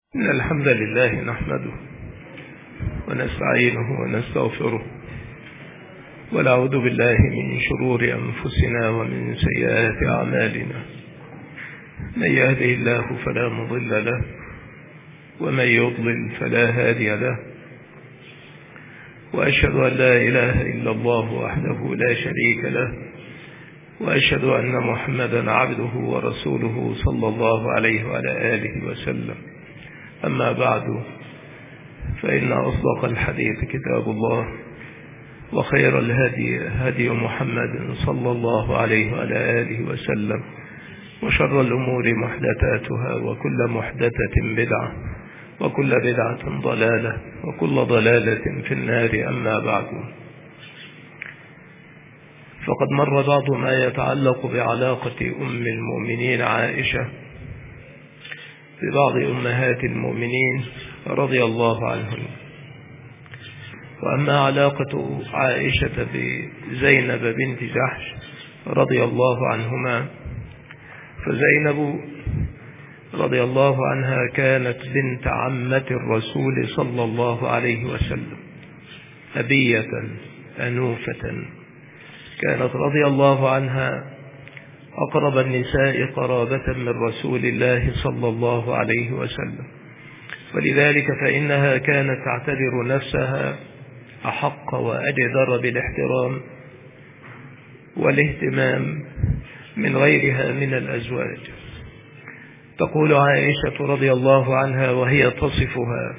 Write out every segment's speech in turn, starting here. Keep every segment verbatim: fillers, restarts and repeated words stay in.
إن الحمد لله نحمده ونستعينه ونستغفره ونعوذ بالله من شرور أنفسنا ومن سيئات أعمالنا. من يهده الله فلا مضل له ومن يضلل فلا هادي له، وأشهد أن لا إله إلا الله وحده لا شريك له، وأشهد أن محمدا عبده ورسوله صلى الله عليه وعلى آله وسلم. أما بعد، فإن أصدق الحديث كتاب الله، وخير الهدي هدي محمد صلى الله عليه وعلى آله وسلم، وشر الأمور محدثاتها، وكل محدثة بدعة، وكل بدعة ضلالة، وكل ضلالة في النار. أما بعد، فقد مر بعض ما يتعلق بعلاقة أم المؤمنين عائشة ببعض أمهات المؤمنين رضي الله عنهن. وأما علاقة عائشة بزينب بنت جحش رضي الله عنهما، فزينب رضي الله عنها كانت بنت عمة الرسول صلى الله عليه وسلم، أبية أنوفة، كانت رضي الله عنها أقرب النساء قرابة من رسول الله صلى الله عليه وسلم، ولذلك فإنها كانت تعتبر نفسها أحق وأجدر بالاحترام والاهتمام من غيرها من الأزواج. تقول عائشة رضي الله عنها وهي تصفها،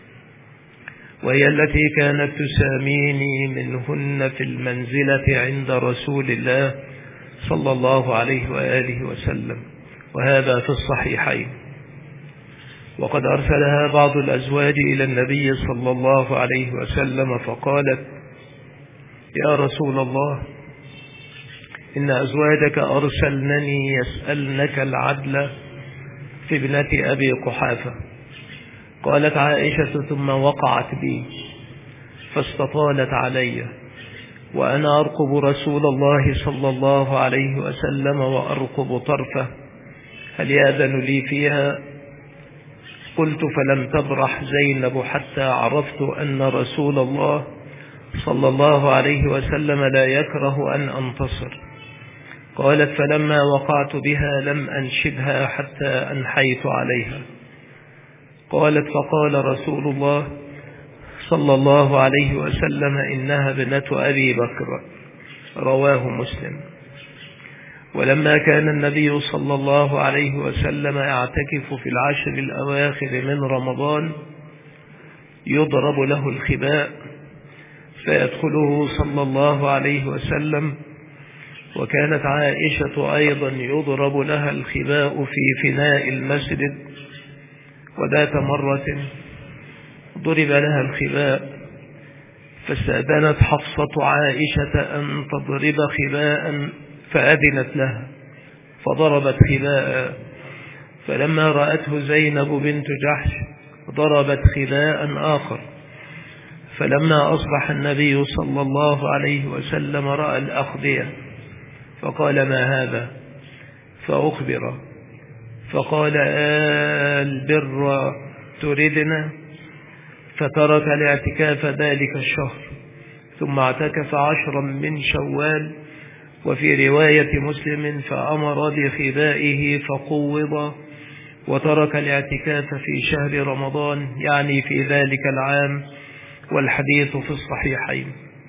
وهي التي كانت تساميني منهن في المنزلة عند رسول الله صلى الله عليه وآله وسلم، وهذا في الصحيحين. وقد أرسلها بعض الأزواج إلى النبي صلى الله عليه وسلم فقالت: يا رسول الله، إن أزواجك أرسلنني يسألنك العدل في ابنة أبي قحافة. قالت عائشة: ثم وقعت بي فاستطالت علي، وأنا أرقب رسول الله صلى الله عليه وسلم وأرقب طرفه، هل يأذن لي فيها؟ قلت: فلم تبرح زينب حتى عرفت أن رسول الله صلى الله عليه وسلم لا يكره أن أنتصر. قالت: فلما وقعت بها لم أنشدها حتى أنحيت عليها. قالت: فقال رسول الله صلى الله عليه وسلم: إنها ابنة أبي بكر، رواه مسلم. ولما كان النبي صلى الله عليه وسلم يعتكف في العشر الأواخر من رمضان يضرب له الخباء فيدخله صلى الله عليه وسلم، وكانت عائشة أيضا يضرب لها الخباء في فناء المسجد. وذات مرة ضرب لها الخباء فاستأذنت حفصة عائشة أن تضرب خباء فأذنت لها فضربت خباء، فلما رأته زينب بنت جحش ضربت خباء آخر. فلما أصبح النبي صلى الله عليه وسلم رأى الأخذية فقال: ما هذا؟ فأخبر فقال: البر تردنا؟ فترك الاعتكاف ذلك الشهر، ثم اعتكف عشرا من شوال. وفي رواية مسلم: فأمر بخبائه فقوض، وترك الاعتكاف في شهر رمضان، يعني في ذلك العام، والحديث في الصحيحين.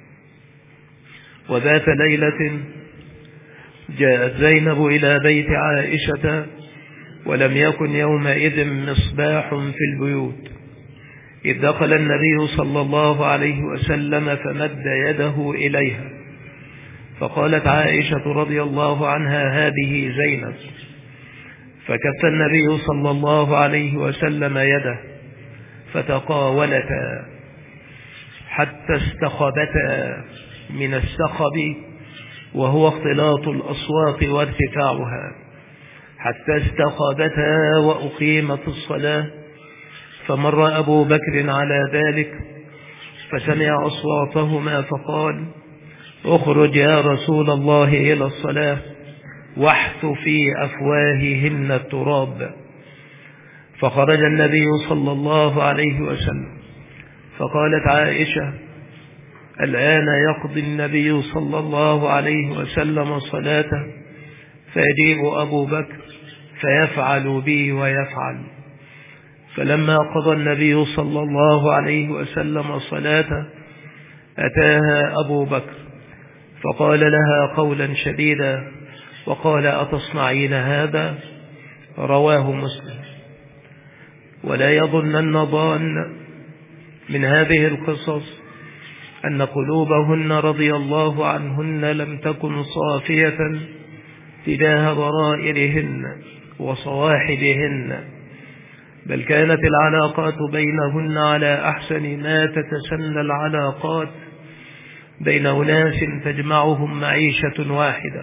وذات ليلة جاءت زينب إلى بيت عائشة، ولم يكن يومئذ مصباح في البيوت، إذ دخل النبي صلى الله عليه وسلم فمد يده إليها، فقالت عائشة رضي الله عنها: هذه زينب. فكف النبي صلى الله عليه وسلم يده فتقاولتا حتى استخبتا من السخب، وهو اختلاط الأصوات وارتفاعها، حتى استخبتا وأقيمت الصلاة. فمر أبو بكر على ذلك فسمع أصواتهما فقال: اخرج يا رسول الله إلى الصلاة واحث في أفواههن التراب. فخرج النبي صلى الله عليه وسلم، فقالت عائشة: الآن يقضي النبي صلى الله عليه وسلم صلاته، فيجيء أبو بكر فيفعل بي ويفعل. فلما قضى النبي صلى الله عليه وسلم صلاته أتاها أبو بكر فقال لها قولا شديدا وقال: أتصنعين هذا؟ رواه مسلم. ولا يظنن ظان من هذه القصص أن قلوبهن رضي الله عنهن لم تكن صافية تجاه ضرائرهن وصواحبهن، بل كانت العلاقات بينهن على أحسن ما تتسنى العلاقات بين أناس تجمعهم معيشة واحدة.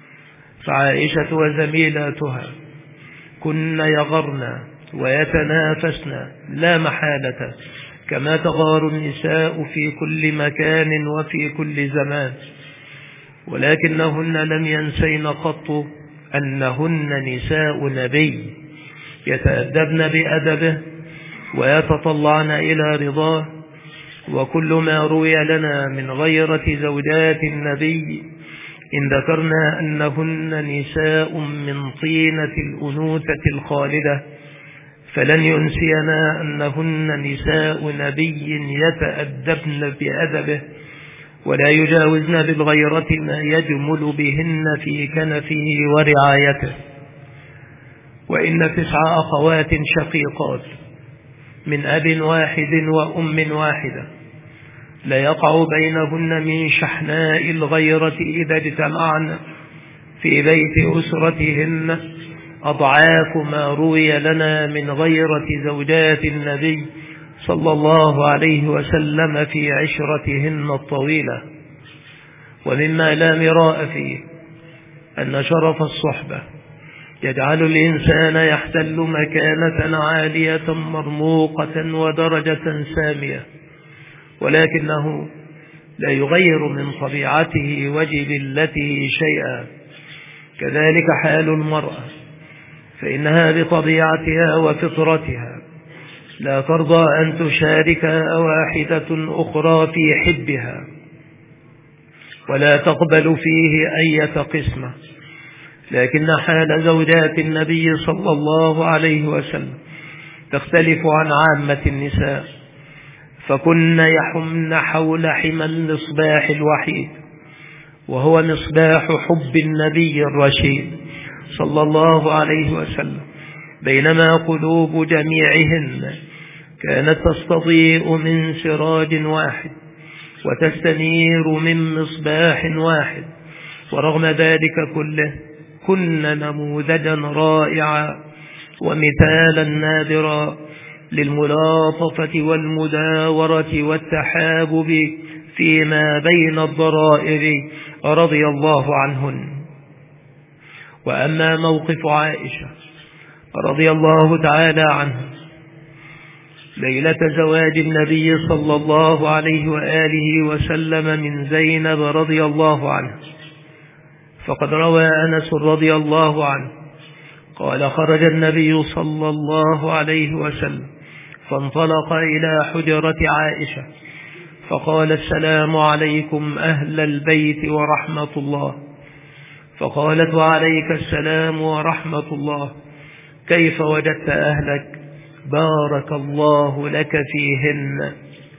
فعائشة وزميلاتها كن يغرن ويتنافسن لا محالة، كما تغار النساء في كل مكان وفي كل زمان، ولكنهن لم ينسين قط أنهن نساء نبي يتأدبن بأدبه ويتطلعن إلى رضاه. وكل ما روي لنا من غيرة زوجات النبي إن ذكرنا أنهن نساء من طينة الأنوثة الخالدة، فلن ينسينا أنهن نساء نبي يتأدبن بأدبه ولا يجاوزن بالغيرة ما يجمل بهن في كنفه ورعايته. وإن تسع أخوات شقيقات من أب واحد وأم واحدة لا يقع بينهن من شحناء الغيرة إذا اجتمعن في بيت أسرتهن أضعاف ما روي لنا من غيرة زوجات النبي صلى الله عليه وسلم في عشرتهن الطويلة. ومما لا مراء فيه أن شرف الصحبة يجعل الإنسان يحتل مكانة عالية مرموقة ودرجة سامية، ولكنه لا يغير من طبيعته وجبلته شيئا. كذلك حال المرأة، فإنها بطبيعتها وفطرتها لا ترضى أن تشارك واحدة أخرى في حبها ولا تقبل فيه أي قسمة، لكن حال زوجات النبي صلى الله عليه وسلم تختلف عن عامة النساء، فكن يحمن حول حمى المصباح الوحيد، وهو مصباح حب النبي الرشيد صلى الله عليه وسلم، بينما قلوب جميعهن كانت تستضيء من سراج واحد وتستنير من مصباح واحد. ورغم ذلك كله كن نموذجا رائعا ومثالا نادرا للملاطفة والمداورة والتحابب فيما بين الضرائر رضي الله عنهن. وأما موقف عائشة رضي الله تعالى عنها ليلة زواج النبي صلى الله عليه وآله وسلم من زينب رضي الله عنها، فقد روى أنس رضي الله عنه قال: خرج النبي صلى الله عليه وسلم فانطلق إلى حجرة عائشة فقال: السلام عليكم أهل البيت ورحمة الله. فقالت: وعليك السلام ورحمة الله، كيف وجدت أهلك؟ بارك الله لك فيهن.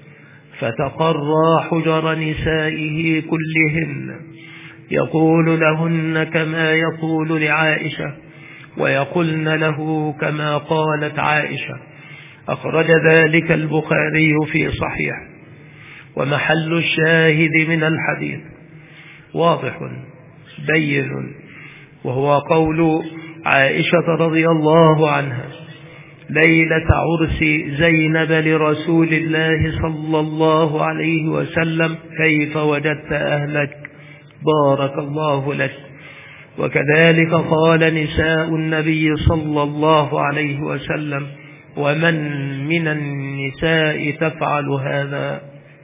فتقرى حجر نسائه كلهن يقول لهن كما يقول لعائشة ويقولن له كما قالت عائشة. أخرج ذلك البخاري في صحيح. ومحل الشاهد من الحديث واضح بين، وهو قول عائشة رضي الله عنها ليلة عرس زينب لرسول الله صلى الله عليه وسلم: كيف وجدت أهلك؟ بارك الله لك. وكذلك قال نساء النبي صلى الله عليه وسلم: ومن من النساء تفعل هذا؟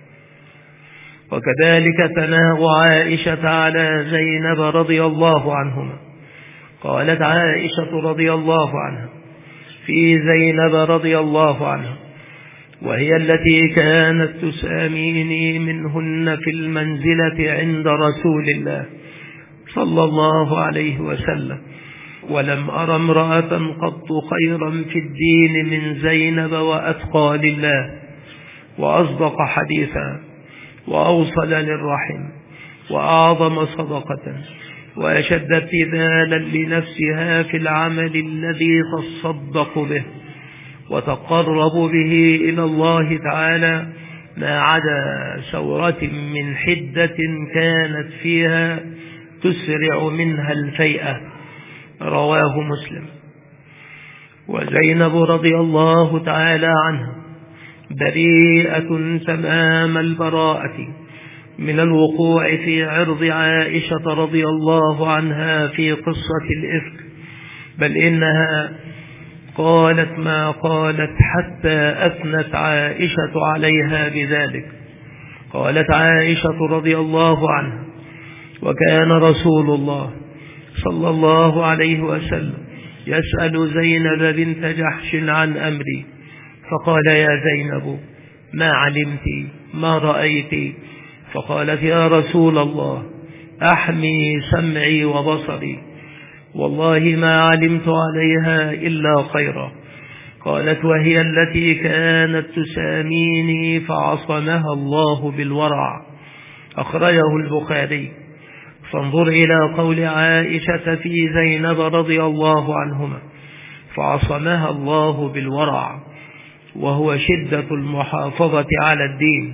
وكذلك ثناء عائشة على زينب رضي الله عنهما. قالت عائشة رضي الله عنها: في زينب رضي الله عنها، وهي التي كانت تساميني منهن في المنزلة عند رسول الله صلى الله عليه وسلم، ولم أر امرأة قط خيرا في الدين من زينب، وأتقى لله وأصدق حديثا وأوصل للرحم وأعظم صدقة وأشد ابتذالا لنفسها في العمل الذي تصدق به وتقرب به إلى الله تعالى، ما عدا ثورة من حدة كانت فيها تسرع منها الفيئة، رواه مسلم. وزينب رضي الله تعالى عنها بريئة تمام البراءة من الوقوع في عرض عائشة رضي الله عنها في قصة الإفك، بل إنها قالت ما قالت حتى أثنت عائشة عليها بذلك. قالت عائشة رضي الله عنها: وكان رسول الله صلى الله عليه وسلم يسأل زينب بنت جحش عن أمري، فقال: يا زينب ما علمت ما رأيت؟ فقالت: يا رسول الله أحمي سمعي وبصري، والله ما علمت عليها إلا خيرا. قالت: وهي التي كانت تساميني فعصمها الله بالورع، أخرجه البخاري. فانظر إلى قول عائشة في زينب رضي الله عنهما: فعصمها الله بالورع، وهو شدة المحافظة على الدين.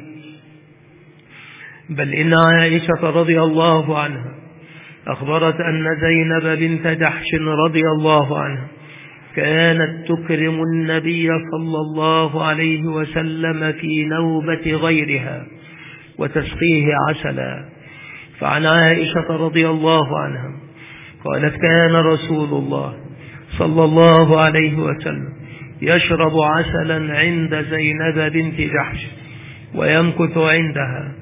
بل إن عائشة رضي الله عنها أخبرت أن زينب بنت جحش رضي الله عنها كانت تكرم النبي صلى الله عليه وسلم في نوبة غيرها وتسقيه عسلا. فعن عائشة رضي الله عنها قالت: كان رسول الله صلى الله عليه وسلم يشرب عسلا عند زينب بنت جحش ويمكث عندها،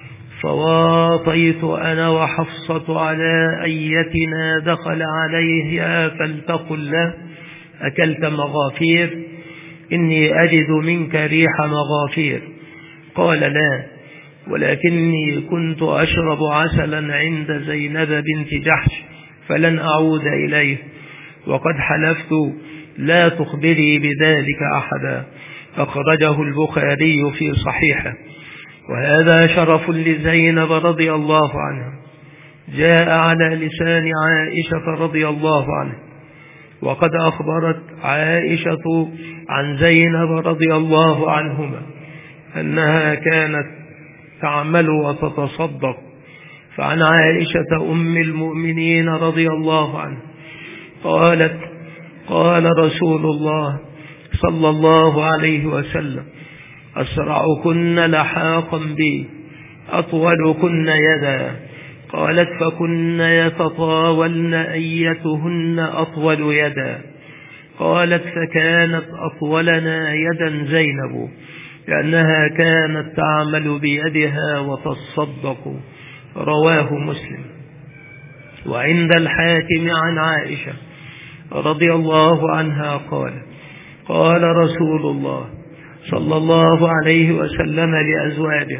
فواطيت أنا وحفصة على أيتنا دخل عليها فلتقل له: أكلت مغافير؟ إني أجد منك ريح مغافير. قال: لا، ولكني كنت أشرب عسلا عند زينب بنت جحش فلن أعود إليه، وقد حلفت لا تخبري بذلك أحدا. أخرجه البخاري في صحيحه. وهذا شرف لزينب رضي الله عنها جاء على لسان عائشة رضي الله عنها، وقد أخبرت عائشة عن زينب رضي الله عنهما أنها كانت تعمل وتتصدق. فعن عائشة أم المؤمنين رضي الله عنها قالت: قال رسول الله صلى الله عليه وسلم: أسرعكن لحاقا بي أطولكن يدا. قالت: فكن يتطاولن أيتهن أطول يدا. قالت: فكانت أطولنا يدا زينب، لأنها كانت تعمل بيدها وتصدق. رواه مسلم. وعند الحاكم عن عائشة رضي الله عنها قال: قال رسول الله صلى الله عليه وسلم لأزواجه: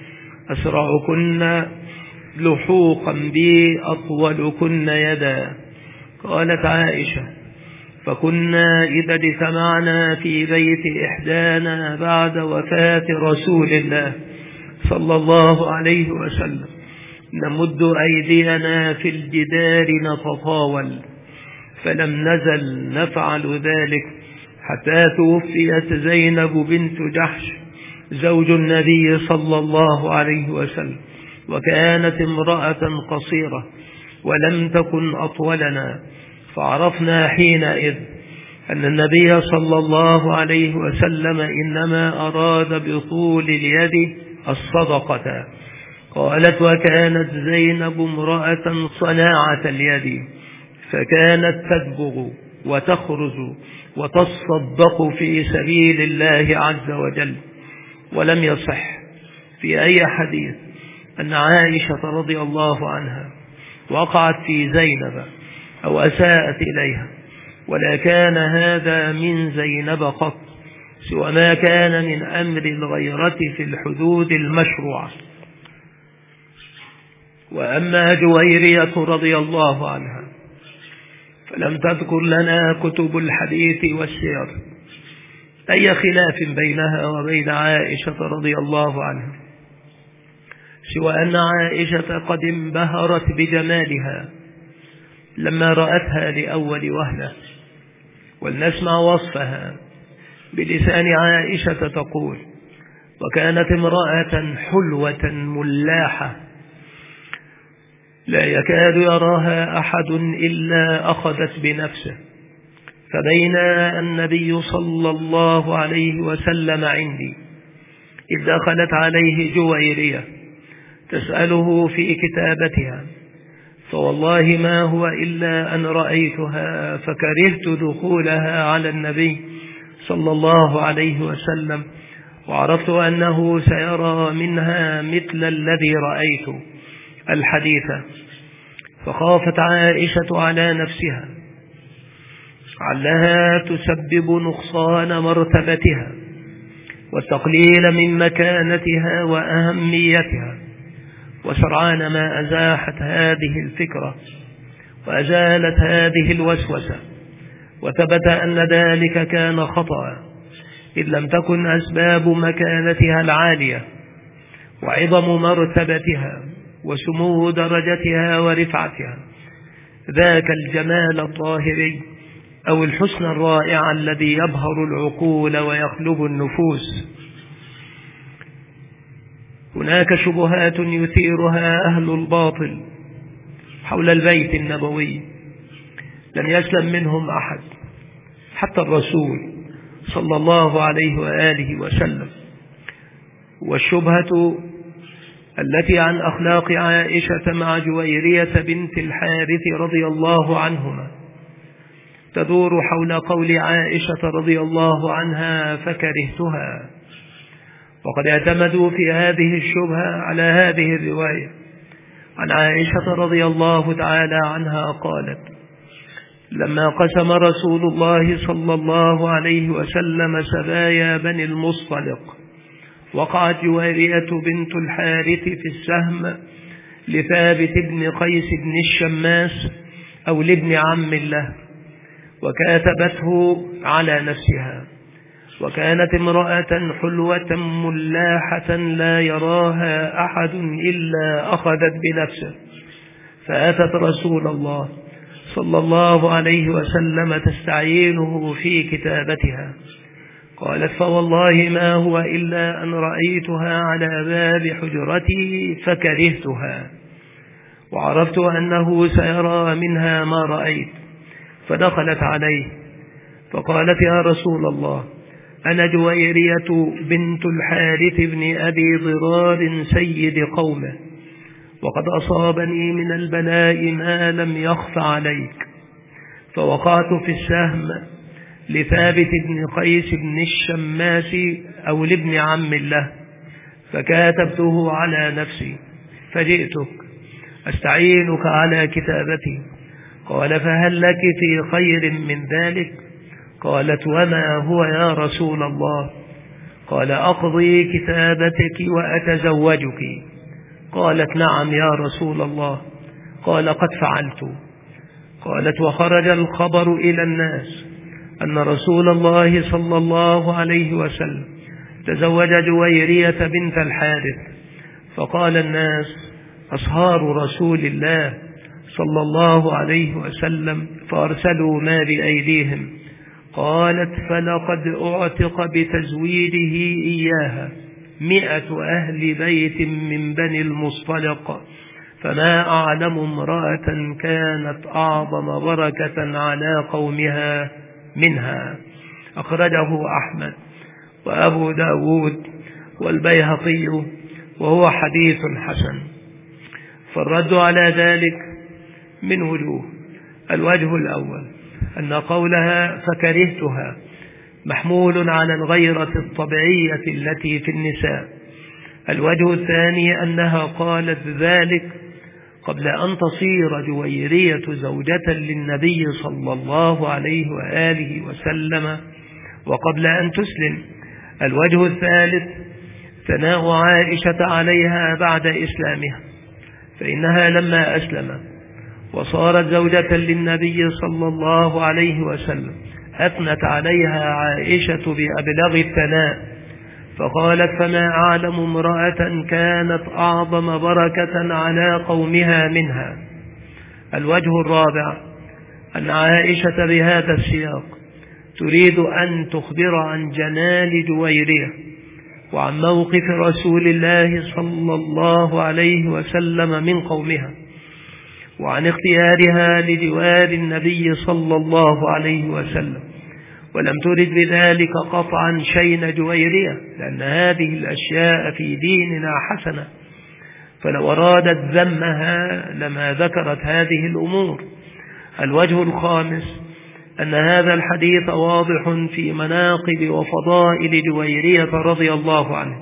أسرعكن لحوقا بي أطولكن يدا. قالت عائشة: فكنا إذا اجتمعنا في بيت إحدانا بعد وفاة رسول الله صلى الله عليه وسلم نمد أيدينا في الجدار نتطاول، فلم نزل نفعل ذلك حتى توفيت زينب بنت جحش زوج النبي صلى الله عليه وسلم، وكانت امرأة قصيرة ولم تكن أطولنا، فعرفنا حينئذ أن النبي صلى الله عليه وسلم إنما أراد بطول اليد الصدقة. قالت: وكانت زينب امرأة صناعة اليد، فكانت تدبغ وتخرج وتصدق في سبيل الله عز وجل. ولم يصح في أي حديث أن عائشة رضي الله عنها وقعت في زينب أو أساءت إليها، ولا كان هذا من زينب قط، سوى ما كان من أمر الغيرة في الحدود المشروعة. وأما جويرية رضي الله عنها فلم تذكر لنا كتب الحديث والسير أي خلاف بينها وبين عائشة رضي الله عنها، سوى أن عائشة قد انبهرت بجمالها لما رأتها لأول وهلة. ولنسمع وصفها بلسان عائشة تقول: وكانت امرأة حلوة ملاحة لا يكاد يراها أحد إلا أخذت بنفسه، فبين النبي صلى الله عليه وسلم عندي إذ دخلت عليه جويرية تسأله في كتابتها، فوالله ما هو إلا أن رأيتها فكرهت دخولها على النبي صلى الله عليه وسلم، وعرفت أنه سيرى منها مثل الذي رأيت الحديث، فخافت عائشة على نفسها علها تسبب نقصان مرتبتها والتقليل من مكانتها وأهميتها، وسرعان ما أزاحت هذه الفكرة وأزالت هذه الوسوسة، وثبت أن ذلك كان خطأ، إذ لم تكن أسباب مكانتها العالية وعظم مرتبتها وسمو درجتها ورفعتها ذاك الجمال الطاهري أو الحسن الرائع الذي يبهر العقول ويخلب النفوس. هناك شبهات يثيرها أهل الباطل حول البيت النبوي لم يسلم منهم أحد حتى الرسول صلى الله عليه وآله وسلم. والشبهة التي عن أخلاق عائشة مع جويرية بنت الحارث رضي الله عنهما تدور حول قول عائشة رضي الله عنها فكرهتها، وقد اعتمدوا في هذه الشبهة على هذه الرواية عن عائشة رضي الله تعالى عنها قالت: لما قسم رسول الله صلى الله عليه وسلم سبايا بني المصطلق وقعت جويرية بنت الحارث في السهم لثابت بن قيس بن الشماس أو لابن عم له، وكاتبته على نفسها، وكانت امرأة حلوة ملاحة لا يراها أحد إلا أخذت بنفسه، فأتت رسول الله صلى الله عليه وسلم تستعينه في كتابتها، قالت: فوالله ما هو إلا أن رأيتها على باب حجرتي فكرهتها، وعرفت أنه سيرى منها ما رأيت، فدخلت عليه فقالت: يا رسول الله، أنا جويرية بنت الحارث بن أبي ضرار سيد قومه، وقد أصابني من البلاء ما لم يخف عليك، فوقعت في السهم لثابت بن قيس بن الشماس أو لابن عم له، فكاتبته على نفسي، فجئتك أستعينك على كتابتي. قال: فهل لك في خير من ذلك؟ قالت: وما هو يا رسول الله؟ قال: أقضي كتابتك وأتزوجك. قالت: نعم يا رسول الله. قال: قد فعلت. قالت: وخرج الخبر إلى الناس أن رسول الله صلى الله عليه وسلم تزوج جويرية بنت الحارث، فقال الناس: أصهار رسول الله صلى الله عليه وسلم، فأرسلوا ما بأيديهم. قالت: فلقد أعتق بتزويره إياها مئة أهل بيت من بني المصطلق، فما أعلم امرأة كانت أعظم بركة على قومها منها. أخرجه أحمد وأبو داود والبيهقي وهو حديث حسن. فالرد على ذلك من وجوه: الوجه الأول أن قولها فكرهتها محمول على الغيرة الطبيعية التي في النساء. الوجه الثاني أنها قالت ذلك قبل أن تصير جويرية زوجة للنبي صلى الله عليه وآله وسلم وقبل أن تسلم. الوجه الثالث ثناء عائشة عليها بعد إسلامها، فإنها لما أسلمت وصارت زوجة للنبي صلى الله عليه وسلم أثنت عليها عائشة بأبلغ الثناء، فقالت: فما أعلم امرأة كانت أعظم بركة على قومها منها. الوجه الرابع أن عائشة بهذا السياق تريد أن تخبر عن جمال جويرية وعن موقف رسول الله صلى الله عليه وسلم من قومها، وعن اختيارها لجوار النبي صلى الله عليه وسلم، ولم ترد بذلك قطعا شين جويرية، لأن هذه الأشياء في ديننا حسنة، فلو أرادت ذمها لما ذكرت هذه الأمور. الوجه الخامس أن هذا الحديث واضح في مناقب وفضائل جويرية رضي الله عنه،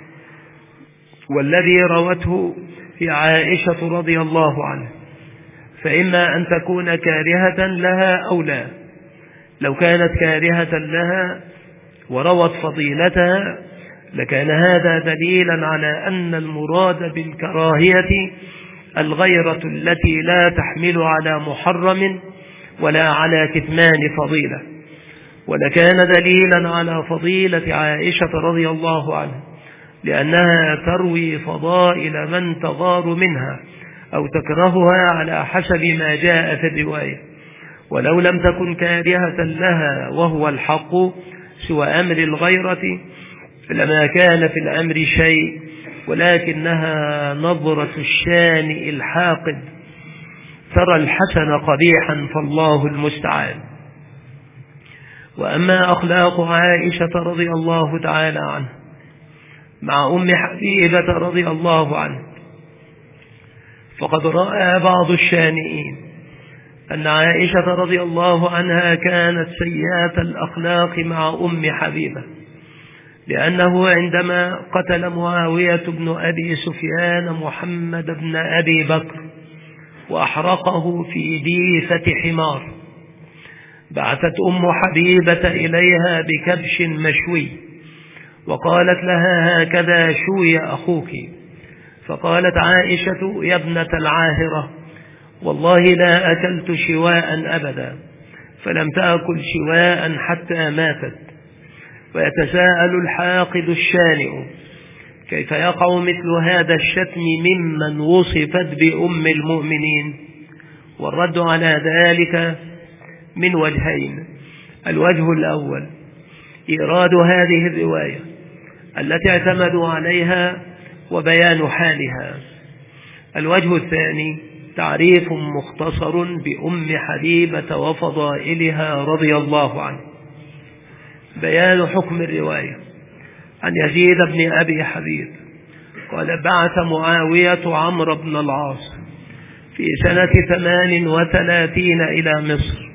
والذي روته في عائشة رضي الله عنه، فإما أن تكون كارهة لها أو لا. لو كانت كارهة لها وروت فضيلتها لكان هذا دليلا على أن المراد بالكراهية الغيرة التي لا تحمل على محرم ولا على كتمان فضيلة، ولكان دليلا على فضيلة عائشة رضي الله عنها، لأنها تروي فضائل من تغار منها أو تكرهها على حسب ما جاء في الرواية. ولو لم تكن كارهة لها وهو الحق سوى أمر الغيرة لما كان في الأمر شيء، ولكنها نظرة الشانئ الحاقد ترى الحسن قبيحا، فالله المستعان. وأما أخلاق عائشة رضي الله تعالى عنها مع أم حبيبة رضي الله عنها، فقد رأى بعض الشانئين أن عائشة رضي الله عنها كانت سيئة الأخلاق مع أم حبيبة، لأنه عندما قتل معاوية بن أبي سفيان محمد بن أبي بكر وأحرقه في ديفة حمار، بعثت أم حبيبة إليها بكبش مشوي وقالت لها: هكذا شوي أخوك. فقالت عائشة: يا ابنة العاهرة، والله لا أكلت شواء أبدا، فلم تأكل شواء حتى ماتت. ويتساءل الحاقد الشانئ: كيف يقع مثل هذا الشتم ممن وصفت بأم المؤمنين؟ والرد على ذلك من وجهين: الوجه الأول إيراد هذه الرواية التي اعتمدوا عليها وبيان حالها. الوجه الثاني تعريف مختصر بأم حبيبة وفضائلها رضي الله عنه. بيان حكم الرواية عن يزيد بن أبي حبيب قال: بعث معاوية عمرو بن العاص في سنة ثمان وثلاثين إلى مصر،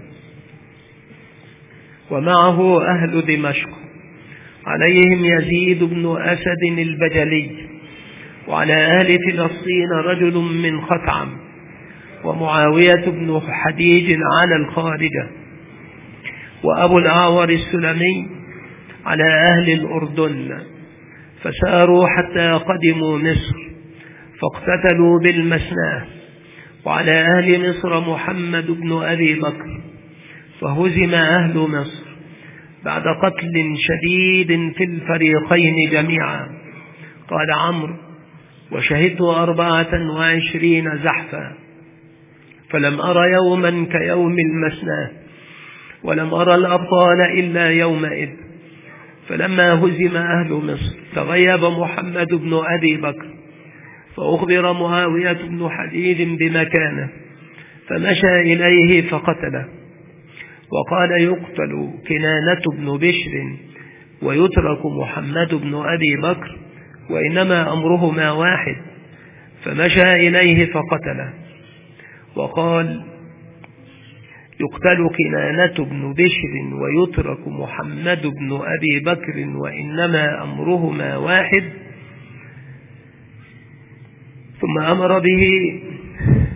ومعه أهل دمشق، عليهم يزيد بن أسد البجلي، وعلى أهل فلسطين رجل من خثعم، ومعاوية بن حديج على الخارجة، وأبو الأعور السلمي على أهل الأردن. فساروا حتى قدموا مصر فاقتتلوا بالمسناه، وعلى أهل مصر محمد بن أبي بكر، فهزم أهل مصر بعد قتل شديد في الفريقين جميعا. قال عمرو: وشهدت أربعة وعشرين زحفا، فلم أرى يوما كيوم المسناه، ولم أرى الأبطال إلا يومئذ. فلما هزم أهل مصر تغيب محمد بن أبي بكر، فأخبر معاوية بن حديد بمكانه، فمشى إليه فقتله، وقال: يقتل كنانة بن بشر ويترك محمد بن أبي بكر، وإنما أمرهما واحد. فمشى إليه فقتله، وقال: يقتل كنانة بن بشر ويترك محمد بن أبي بكر، وإنما أمرهما واحد. ثم أمر به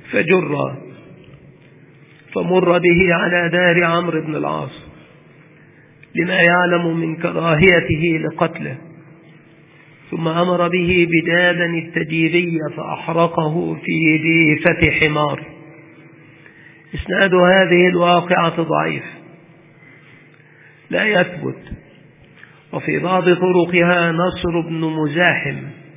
فجر فمر به على دار عمرو بن العاص لما يعلم من كراهيته لقتله، ثم أمر به بدادا التجيري فأحرقه في جيفة حمار. إسناد هذه الواقعة ضعيف لا يثبت، وفي بعض طرقها نصر بن مزاحم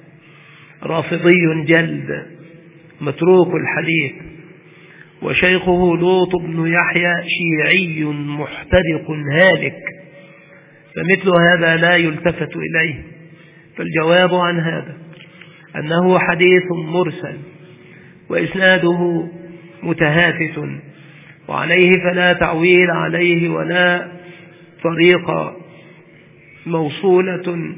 رافضي جلد متروك الحديث، وشيخه لوط بن يحيى شيعي محترق هالك، فمثل هذا لا يلتفت إليه. فالجواب عن هذا أنه حديث مرسل وإسناده متهافت، وعليه فلا تعويل عليه ولا طريقة موصولة،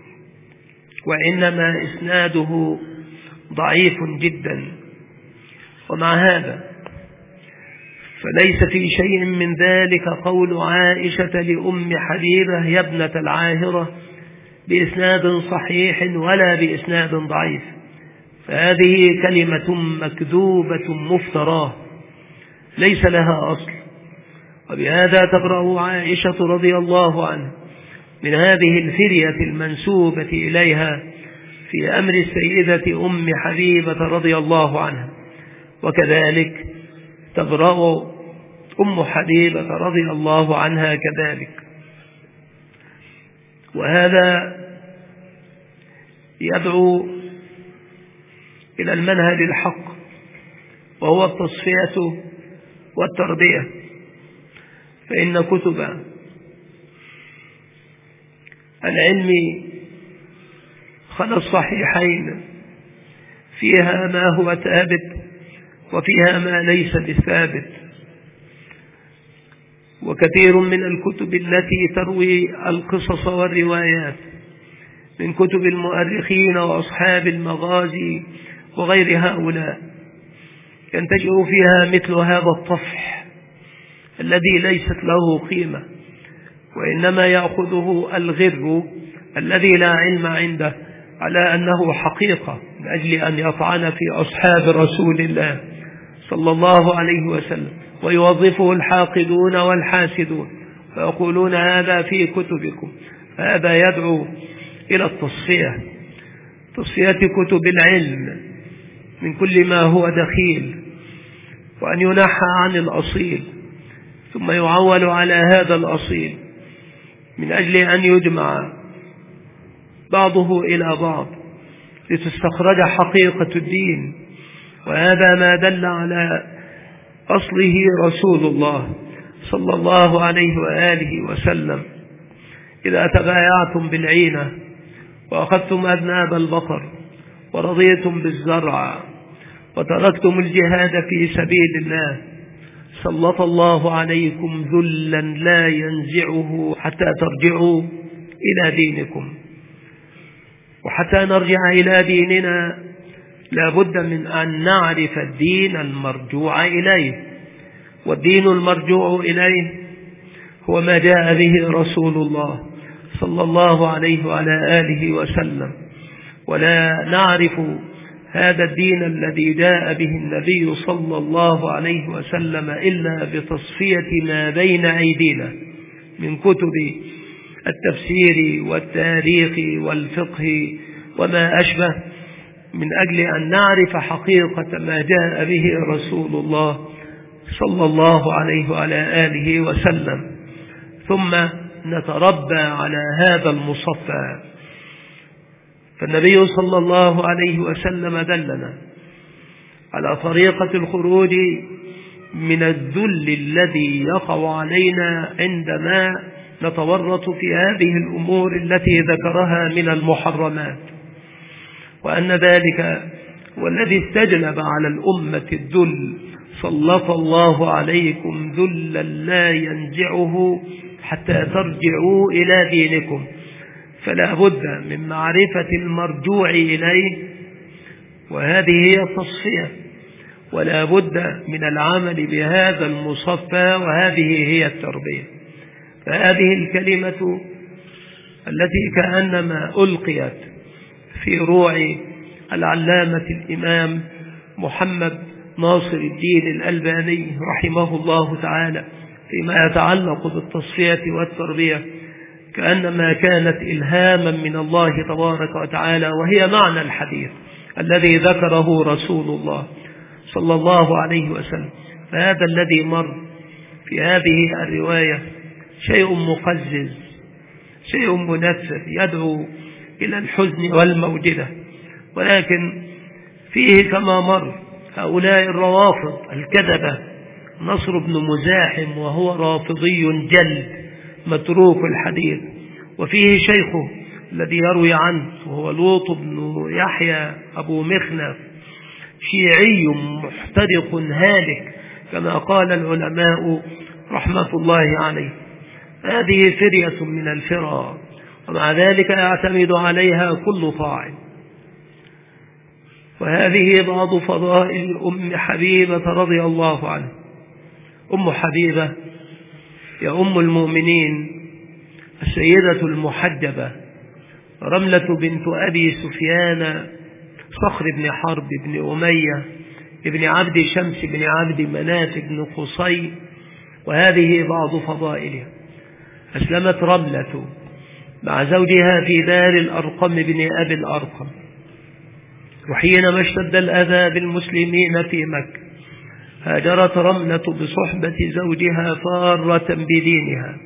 وإنما إسناده ضعيف جدا. ومع هذا فليس في شيء من ذلك قول عائشة لأم حبيبة يا ابنة العاهرة بإسناد صحيح ولا بإسناد ضعيف، فهذه كلمة مكذوبة مفتراه ليس لها أصل. وبهذا تبرأ عائشة رضي الله عنها من هذه الفرية المنسوبة إليها في أمر السيدة أم حبيبة رضي الله عنها، وكذلك تبرأ أم حبيبة رضي الله عنها كذلك. وهذا يدعو إلى المنهج الحق، وهو التصفية والتربية. فإن كتب العلم خلى الصحيحين فيها ما هو ثابت وفيها ما ليس بالثابت، وكثير من الكتب التي تروي القصص والروايات من كتب المؤرخين وأصحاب المغازي وغير هؤلاء ينتشر فيها مثل هذا الطفح الذي ليست له قيمة، وإنما يأخذه الغر الذي لا علم عنده على أنه حقيقة من أجل أن يطعن في أصحاب رسول الله صلى الله عليه وسلم، ويوظفه الحاقدون والحاسدون فيقولون هذا في كتبكم. هذا يدعو إلى التصفية، تصفية كتب العلم من كل ما هو دخيل، وأن ينحى عن الأصيل ثم يعول على هذا الأصيل من أجل أن يجمع بعضه إلى بعض لتستخرج حقيقة الدين. وهذا ما دل على أصله رسول الله صلى الله عليه وآله وسلم: إذا تبايعتم بالعينة وأخذتم أذناب البقر ورضيتم بالزرع وتركتم الجهاد في سبيل الله سلط الله عليكم ذلا لا ينزعه حتى ترجعوا إلى دينكم. وحتى نرجع إلى ديننا لا بد من أن نعرف الدين المرجوع إليه، والدين المرجوع إليه هو ما جاء به رسول الله صلى الله عليه وعلى آله وسلم. ولا نعرف هذا الدين الذي جاء به النبي صلى الله عليه وسلم إلا بتصفية ما بين أيدينا من كتب التفسير والتاريخ والفقه وما أشبه، من أجل أن نعرف حقيقة ما جاء به رسول الله صلى الله عليه وعلى آله وسلم، ثم نتربى على هذا المصفى. فالنبي صلى الله عليه وسلم دلنا على طريقة الخروج من الذل الذي يقع علينا عندما نتورط في هذه الأمور التي ذكرها من المحرمات، وأن ذلك والذي استجلب على الأمة الذل. سلط الله عليكم ذلا لا ينزعه حتى ترجعوا إلى دينكم. فلا بد من معرفة المرجوع إليه، وهذه هي التصفية، ولا بد من العمل بهذا المصفى، وهذه هي التربية. فهذه الكلمة التي كأنما ألقيت في روع العلامة الإمام محمد ناصر الدين الألباني رحمه الله تعالى فيما يتعلق بالتصفية والتربية كأنما كانت إلهاما من الله تبارك وتعالى، وهي معنى الحديث الذي ذكره رسول الله صلى الله عليه وسلم. فهذا الذي مر في هذه الرواية شيء مقزز، شيء منفر يدعو إلى الحزن والموجدة، ولكن فيه كما مر هؤلاء الروافض الكذبة، نصر بن مزاحم وهو رافضي جلد متروك الحديث، وفيه شيخه الذي يروي عنه وهو لوط بن يحيى أبو مخنف شيعي محترق هالك كما قال العلماء رحمة الله عليه. هذه فرية من الفرى، ومع ذلك يعتمد عليها كل طاعن. وهذه بعض فضائل أم حبيبة رضي الله عنها. أم حبيبة يا أم المؤمنين السيدة المحجبة رملة بنت أبي سفيان صخر بن حرب بن أمية ابن عبد شمس بن عبد مناف بن قصي. وهذه بعض فضائلها. أسلمت رملة مع زوجها في دار الأرقم بن أبي الأرقم، وحينما اشتد الأذى بالمسلمين في مكة هاجرت رملة بصحبة زوجها فارة بدينها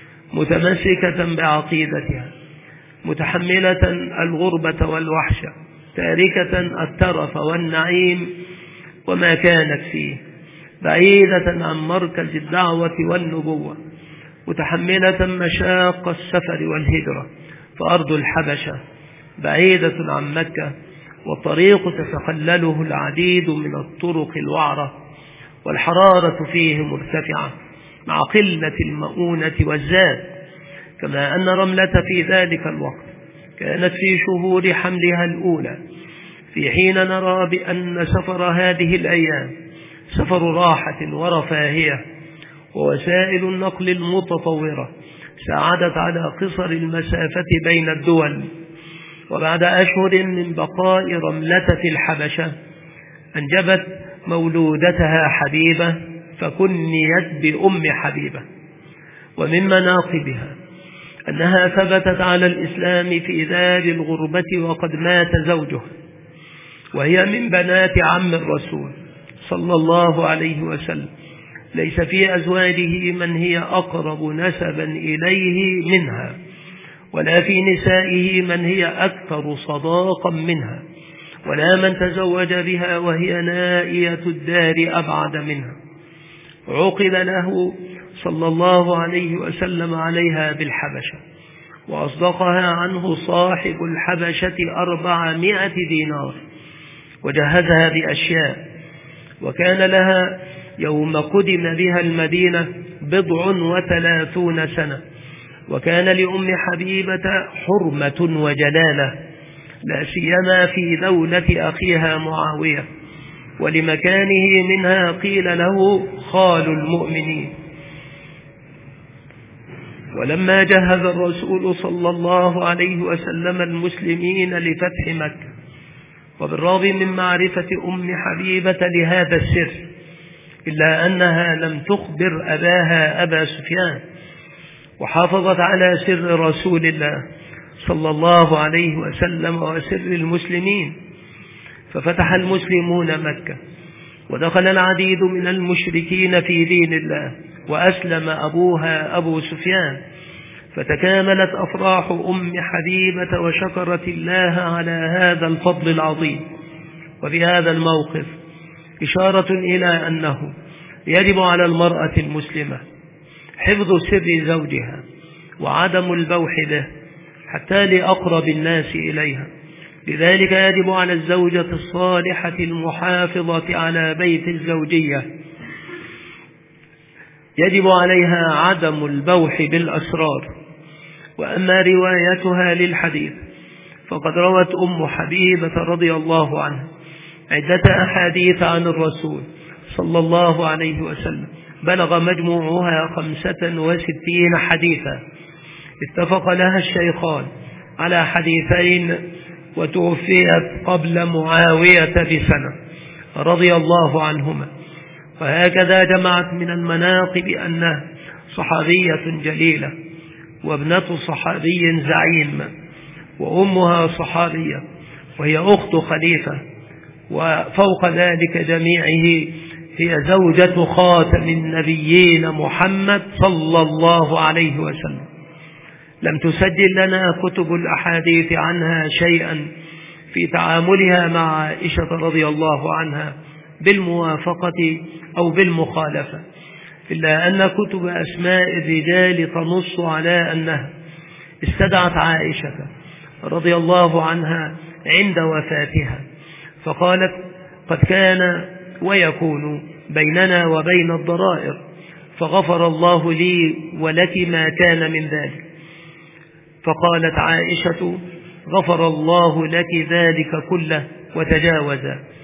متمسكة بعقيدتها متحملة الغربة والوحشة تاركة الترف والنعيم وما كانت فيه، بعيدة عن مركز الدعوة والنبوة، متحملة مشاق السفر والهجرة فأرض الحبشة بعيدة عن مكة، والطريق تتخلله العديد من الطرق الوعرة، والحرارة فيه مرتفعة مع قلة المؤونة والزاد. كما أن رملة في ذلك الوقت كانت في شهور حملها الأولى، في حين نرى بأن سفر هذه الأيام سفر راحة ورفاهية، ووسائل النقل المتطورة ساعدت على قصر المسافة بين الدول. وبعد أشهر من بقاء رملة في الحبشة أنجبت مولودتها حبيبة فكنيت بأم حبيبة. ومن مناقبها أنها ثبتت على الإسلام في دار الغربة وقد مات زوجها، وهي من بنات عم الرسول صلى الله عليه وسلم، ليس في أزواجه من هي أقرب نسبا إليه منها، ولا في نسائه من هي أكثر صداقا منها، ولا من تزوج بها وهي نائية الدار أبعد منها. عقد له صلى الله عليه وسلم عليها بالحبشة، وأصدقها عنه صاحب الحبشة أربعمائة دينار، وجهزها بأشياء، وكان لها يوم قدم بها المدينة بضع وثلاثون سنة. وكان لأم حبيبة حرمة وجلالة لا سيما في دولة أخيها معاوية، ولمكانه منها قيل له خال المؤمنين. ولما جهز الرسول صلى الله عليه وسلم المسلمين لفتح مكة، وبالرغم من معرفة أم حبيبة لهذا السر إلا أنها لم تخبر أباها أبا سفيان، وحافظت على سر رسول الله صلى الله عليه وسلم وسر المسلمين. ففتح المسلمون مكة، ودخل العديد من المشركين في دين الله، وأسلم أبوها أبو سفيان، فتكاملت أفراح أم حبيبة وشكرت الله على هذا الفضل العظيم. وفي هذا الموقف إشارة إلى أنه يجب على المرأة المسلمة حفظ سر زوجها وعدم البوح به حتى لأقرب الناس إليها. لذلك يجب على الزوجة الصالحة المحافظة على بيت الزوجية يجب عليها عدم البوح بالأسرار. وأما روايتها للحديث فقد روت أم حبيبة رضي الله عنها عدة أحاديث عن الرسول صلى الله عليه وسلم بلغ مجموعها خمسة وستين حديثا، اتفق لها الشيخان على حديثين، وتوفيت قبل معاوية بسنة رضي الله عنهما. وهكذا جمعت من المناقب أنها صحابية جليلة وابنة صحابي زعيم وأمها صحابية وهي أخت خليفة، وفوق ذلك جميعه هي زوجة خاتم النبيين محمد صلى الله عليه وسلم. لم تسجل لنا كتب الأحاديث عنها شيئا في تعاملها مع عائشة رضي الله عنها بالموافقة أو بالمخالفة، إلا أن كتب أسماء الرجال تنص على أنها استدعت عائشة رضي الله عنها عند وفاتها فقالت: قد كان ويكون بيننا وبين الضرائر، فغفر الله لي ولك ما كان من ذلك. فقالت عائشة: غفر الله لك ذلك كله وتجاوز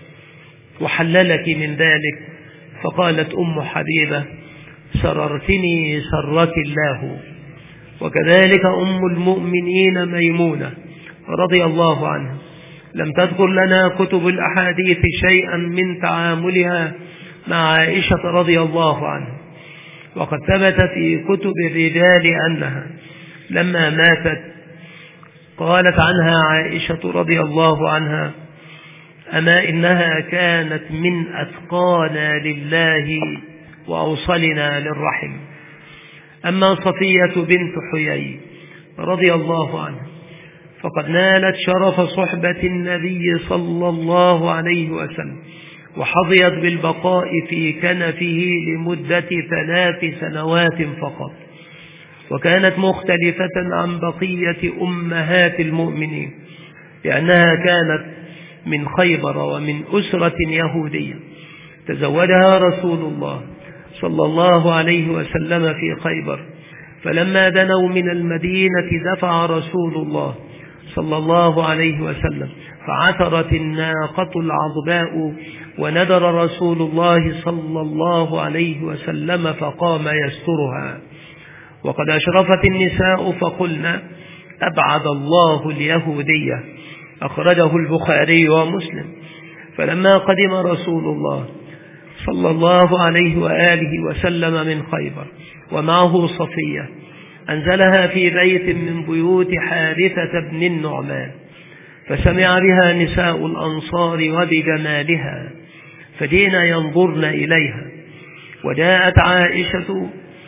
وحللك من ذلك. فقالت أم حبيبة: سررتني سرك الله. وكذلك أم المؤمنين ميمونة رضي الله عنها لم تذكر لنا كتب الأحاديث شيئا من تعاملها مع عائشة رضي الله عنها، وقد ثبت في كتب الرجال أنها لما ماتت قالت عنها عائشة رضي الله عنها: أما إنها كانت من أتقانا لله وأوصلنا للرحم. أما صفية بنت حيي رضي الله عنها فقد نالت شرف صحبة النبي صلى الله عليه وسلم، وحظيت بالبقاء في كنفه لمدة ثلاث سنوات فقط، وكانت مختلفة عن بقية أمهات المؤمنين لأنها كانت من خيبر ومن أسرة يهودية. تزوجها رسول الله صلى الله عليه وسلم في خيبر، فلما دنوا من المدينة دفع رسول الله صلى الله عليه وسلم فعثرت الناقة العظباء، وندر رسول الله صلى الله عليه وسلم فقام يسترها، وقد أشرفت النساء فقلنا: أبعد الله اليهودية. أخرجه البخاري ومسلم. فلما قدم رسول الله صلى الله عليه وآله وسلم من خيبر ومعه صفية، أنزلها في بيت من بيوت حارثة بن النعمان، فسمع بها نساء الأنصار وبجمالها فجئنا ينظرن إليها، وجاءت عائشة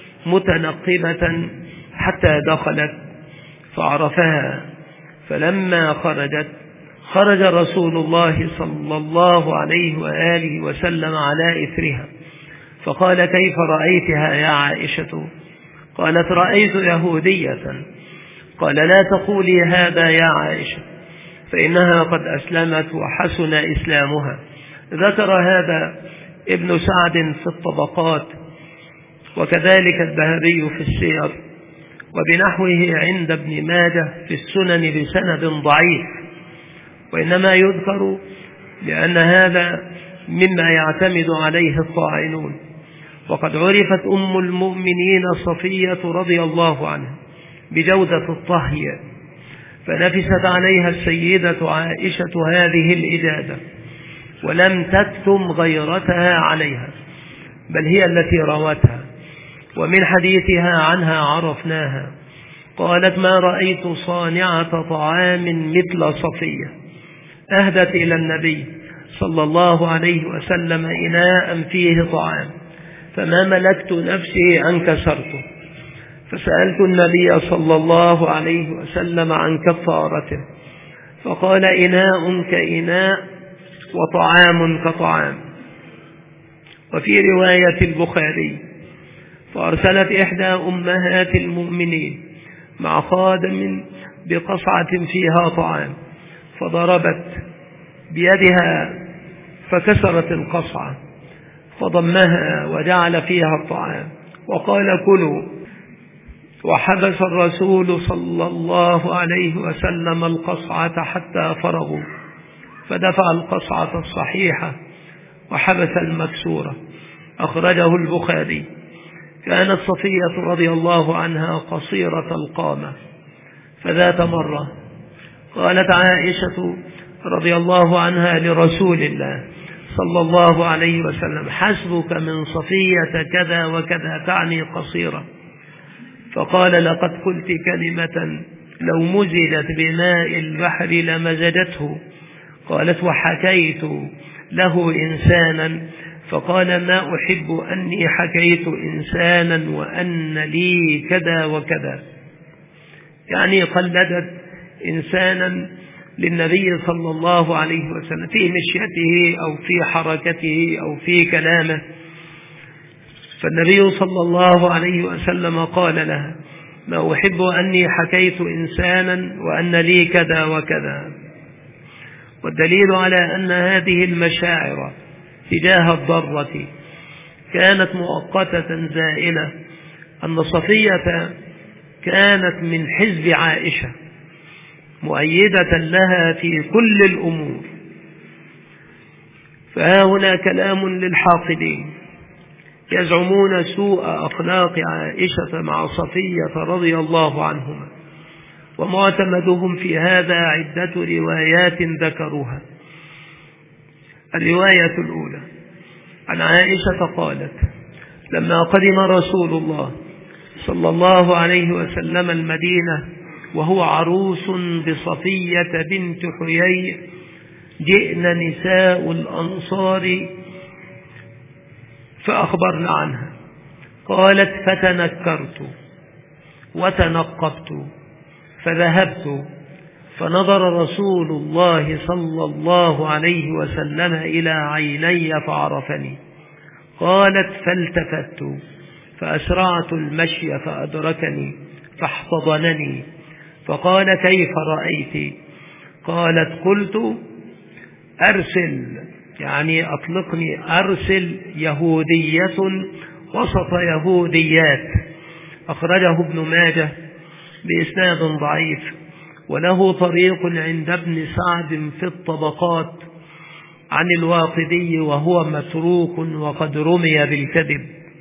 متنقبة حتى دخلت فعرفها، فلما خرجت خرج رسول الله صلى الله عليه وآله وسلم على إثرها، فقال: كيف رأيتها يا عائشة؟ قالت: رأيت يهودية. قال: لا تقولي هذا يا عائشة، فإنها قد أسلمت وحسن إسلامها. ذكر هذا ابن سعد في الطبقات، وكذلك الذهبي في السير، وبنحوه عند ابن ماجه في السنن بسند ضعيف، وإنما يذكر لأن هذا مما يعتمد عليه الطاعنون. وقد عرفت أم المؤمنين صفية رضي الله عنها بجودة الطهي، فنفست عليها السيدة عائشة هذه الإجازة ولم تكتم غيرتها عليها، بل هي التي روتها، ومن حديثها عنها عرفناها. قالت: ما رأيت صانعة طعام مثل صفية، أهدت إلى النبي صلى الله عليه وسلم إناء فيه طعام، فما ملكت نفسي أن كسرته، فسألت النبي صلى الله عليه وسلم عن كفارته، فقال: إناء كإناء وطعام كطعام. وفي رواية البخاري: فأرسلت إحدى أمهات المؤمنين مع خادم بقصعة فيها طعام، فضربت بيدها فكسرت القصعة، فضمها وجعل فيها الطعام وقال: كلوا. وحبس الرسول صلى الله عليه وسلم القصعة حتى فرغوا، فدفع القصعة الصحيحة وحبس المكسورة. أخرجه البخاري. كانت صفية رضي الله عنها قصيرة القامة، فذات مرة قالت عائشة رضي الله عنها لرسول الله صلى الله عليه وسلم: حسبك من صفية كذا وكذا، تعني قصيرة. فقال: لقد قلت كلمة لو مزجت بماء البحر لمزجته. قالت: وحكيت له إنسانا. فقال: ما أحب أني حكيت إنسانا وأن لي كذا وكذا. يعني قلدت إنسانا للنبي صلى الله عليه وسلم في مشيته أو في حركته أو في كلامه. فالنبي صلى الله عليه وسلم قال لها: ما أحب أني حكيت إنسانا وأن لي كذا وكذا. والدليل على أن هذه المشاعر تجاه الضرة كانت مؤقتة زائلة أن صفية كانت من حزب عائشة مؤيدة لها في كل الأمور. فها هنا كلام للحاقدين يزعمون سوء أخلاق عائشة مع صفية رضي الله عنهما، ومعتمدهم في هذا عدة روايات ذكروها. الرواية الأولى عن عائشة قالت: لما قدم رسول الله صلى الله عليه وسلم المدينة وهو عروس بصفية بنت حيي، جئنا نساء الأنصار فأخبرنا عنها. قالت: فتنكرت وتنقبت فذهبت فنظر رسول الله صلى الله عليه وسلم إلى عيني فعرفني. قالت: فالتفت فأسرعت المشي فأدركني فاحتضنني فقال: كيف رأيت؟ قالت: قلت: أرسل، يعني أطلقني، أرسل يهودية وسط يهوديات. أخرجه ابن ماجه بإسناد ضعيف، وله طريق عند ابن سعد في الطبقات عن الواقدي وهو متروك وقد رمي بالكذب.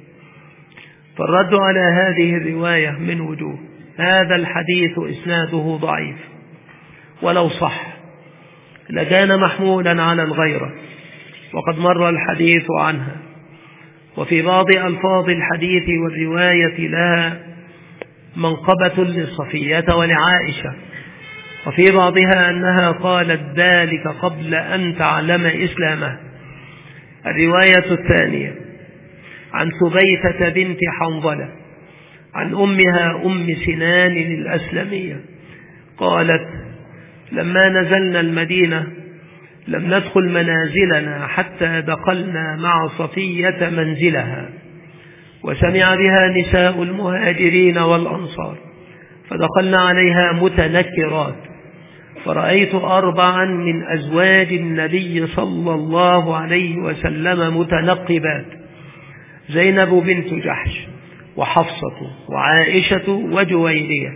فالرد على هذه الرواية من وجوه: هذا الحديث إسناده ضعيف، ولو صح لكان محمولا على الغيرة، وقد مر الحديث عنها. وفي بعض ألفاظ الحديث والرواية لها منقبة لصفية ولعائشة، وفي بعضها أنها قالت ذلك قبل أن تعلم إسلامه. الرواية الثانية عن ثبيتة بنت حنظلة عن أمها أم سنان الأسلمية قالت: لما نزلنا المدينة لم ندخل منازلنا حتى دخلنا مع صفية منزلها، وسمع بها نساء المهاجرين والأنصار، فدخلنا عليها متنكرات، فرأيت أربعا من أزواج النبي صلى الله عليه وسلم متنقبات: زينب بنت جحش وحفصة وعائشة وجويرية.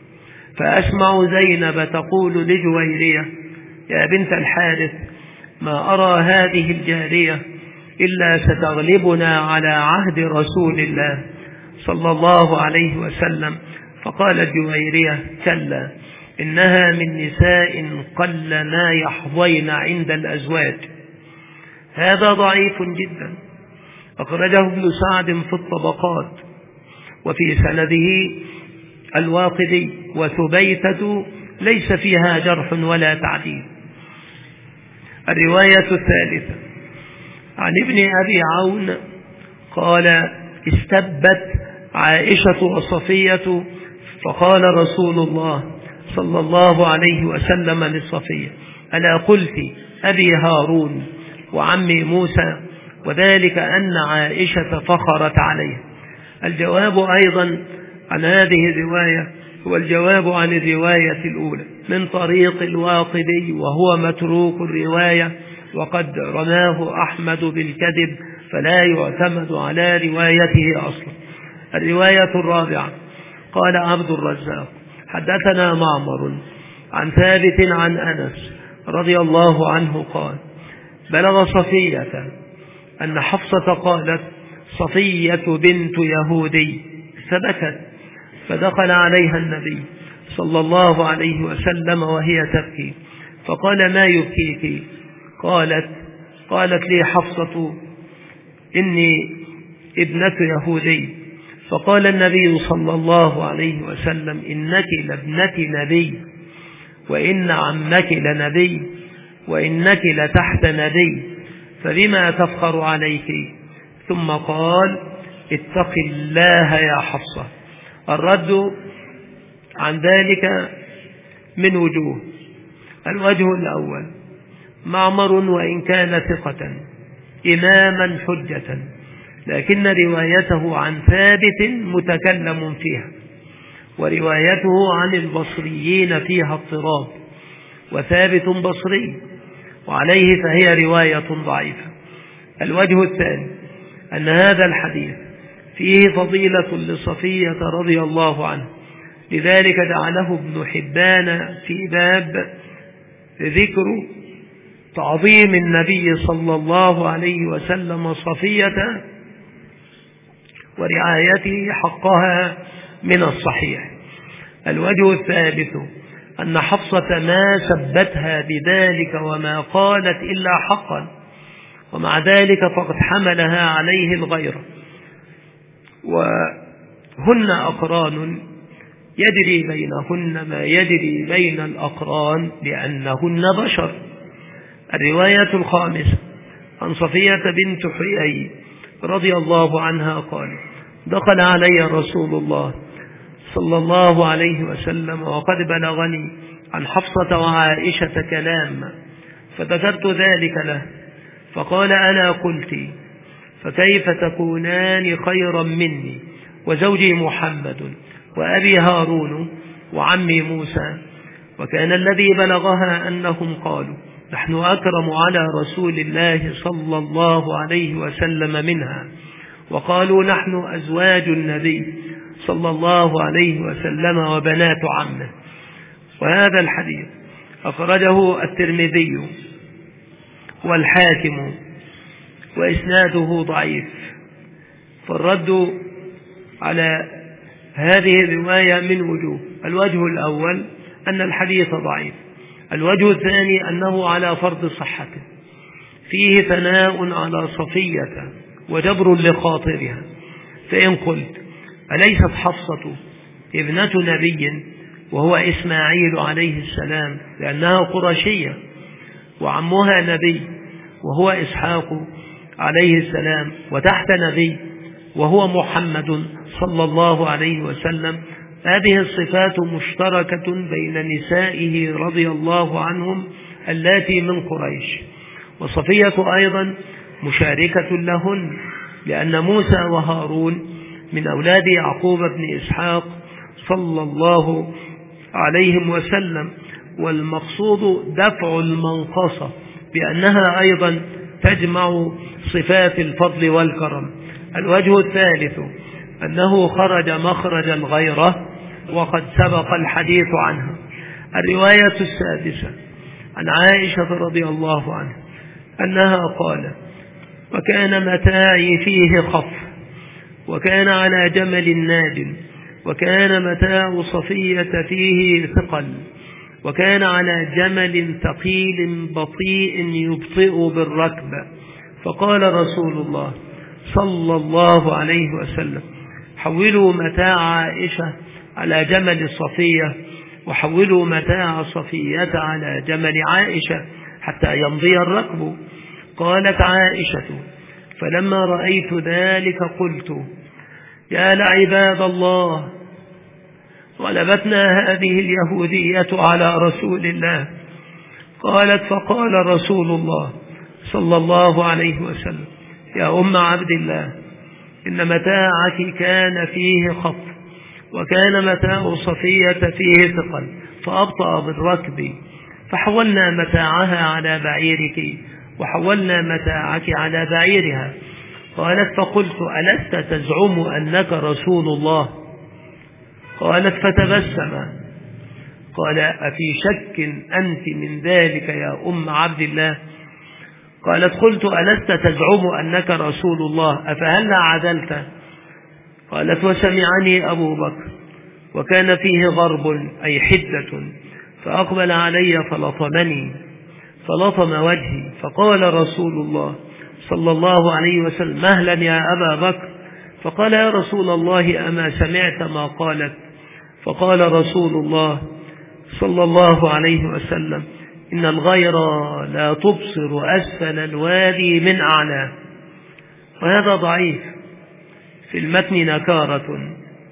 فأسمع زينب تقول لجويرية: يا بنت الحارث، ما أرى هذه الجارية إلا ستغلبنا على عهد رسول الله صلى الله عليه وسلم. فقالت جويرية: كلا، إنها من نساء قل ما يحظين عند الأزواج. هذا ضعيف جدا، أخرجه ابن سعد في الطبقات، وفي سنده الواقدي، وثبيتة ليس فيها جرح ولا تعديل. الرواية الثالثة عن ابن أبي عون قال: استبت عائشة وصفية، فقال رسول الله صلى الله عليه وسلم لصفية: ألا قلت أبي هارون وعمي موسى؟ وذلك أن عائشة فخرت عليه. الجواب أيضا عن هذه الرواية هو الجواب عن الرواية الأولى من طريق الواقدي، وهو متروك الرواية وقد رماه أحمد بالكذب، فلا يعتمد على روايته أصلا. الرواية الرابعة قال عبد الرزاق: حدثنا معمر عن ثابت عن أنس رضي الله عنه قال: بلغ صفية أن حفصة قالت: صفية بنت يهودي، فبكت، فدخل عليها النبي صلى الله عليه وسلم وهي تبكي، فقال: ما يبكيك؟ قالت: قالت لي حفصة إني ابنة يهودي، فقال النبي صلى الله عليه وسلم إنك لابنة نبي، وإن عمك لنبي، وإنك لتحت نبي، فبما تفخر عليك؟ ثم قال اتق الله يا حفصة. الرد عن ذلك من وجوه. الوجه الأول: معمر وإن كان ثقة إماما حجة، لكن روايته عن ثابت متكلم فيها، وروايته عن البصريين فيها اضطراب، وثابت بصري، وعليه فهي رواية ضعيفة. الوجه الثاني: أن هذا الحديث فيه فضيلة لصفية رضي الله عنه، لذلك جعله ابن حبان في باب ذكر تعظيم النبي صلى الله عليه وسلم صفية ورعايته حقها من الصحيح. الوجه الثالث: أن حفصة ما سبتها بذلك وما قالت إلا حقا، ومع ذلك فقد حملها عليه الغيرة، وهن أقران يجري بينهن ما يجري بين الأقران لأنهن بشر. الرواية الخامسة: عن صفية بنت حيي رضي الله عنها قال: دخل علي رسول الله صلى الله عليه وسلم وقد بلغني عن حفصة وعائشة كلام، فذكرت ذلك له، فقال: ألا قلت فكيف تكونان خيرا مني وزوجي محمد وأبي هارون وعمي موسى؟ وكان الذي بلغها أنهم قالوا: نحن أكرم على رسول الله صلى الله عليه وسلم منها، وقالوا: نحن أزواج النبي صلى الله عليه وسلم وبنات عمه. وهذا الحديث أخرجه الترمذي والحاكم وإسناده ضعيف. فالرد على هذه الرواية من وجوه. الوجه الأول: أن الحديث ضعيف. الوجه الثاني: أنه على فرض صحته، فيه ثناء على صفية وجبر لخاطرها. فإن قلت: أليست حفصة ابنة نبي وهو إسماعيل عليه السلام لأنها قرشية، وعمها نبي وهو إسحاق عليه السلام، وتحت نبي وهو محمد صلى الله عليه وسلم؟ هذه الصفات مشتركة بين نسائه رضي الله عنهم اللاتي من قريش، وصفية أيضا مشاركة لهن، لأن موسى وهارون من أولاد يعقوب بن إسحاق صلى الله عليه وسلم. والمقصود دفع المنقصة بأنها أيضا تجمع صفات الفضل والكرم. الوجه الثالث: أنه خرج مخرج الغيرة، وقد سبق الحديث عنها. الرواية السادسة: عن عائشة رضي الله عنها أنها قالت: وكان متاعي فيه خف، وكان على جمل ناد، وكان متاع صفية فيه ثقل، وكان على جمل ثقيل بطيء يبطئ بالركب. فقال رسول الله صلى الله عليه وسلم: حولوا متاع عائشة على جمل صفية، وحولوا متاع صفية على جمل عائشة حتى يمضي الركب. قالت عائشة: فلما رأيت ذلك قلت: يا لعباد الله، غلبتنا هذه اليهودية على رسول الله. قالت: فقال رسول الله صلى الله عليه وسلم: يا أم عبد الله، إن متاعك كان فيه خف، وكان متاع صفية فيه ثقل، فأبطأ بالركب، فحولنا متاعها على بعيرك، وحولنا متاعك على بعيرها. قالت: فقلت: ألست تزعم أنك رسول الله؟ قالت: فتبسم. قال: أفي شك أنت من ذلك يا أم عبد الله؟ قالت: قلت: ألست تزعم أنك رسول الله؟ أفهل عدلت؟ قالت: وسمعني أبو بكر، وكان فيه غرب أي حدة، فأقبل علي فلطمني، فلطم وجهي، فقال رسول الله صلى الله عليه وسلم: مهلا يا أبا بكر. فقال: يا رسول الله، أما سمعت ما قالت؟ فقال رسول الله صلى الله عليه وسلم: إن الغير لا تبصر أسفل الوادي من أعلاه. وهذا ضعيف، في المتن نكارة،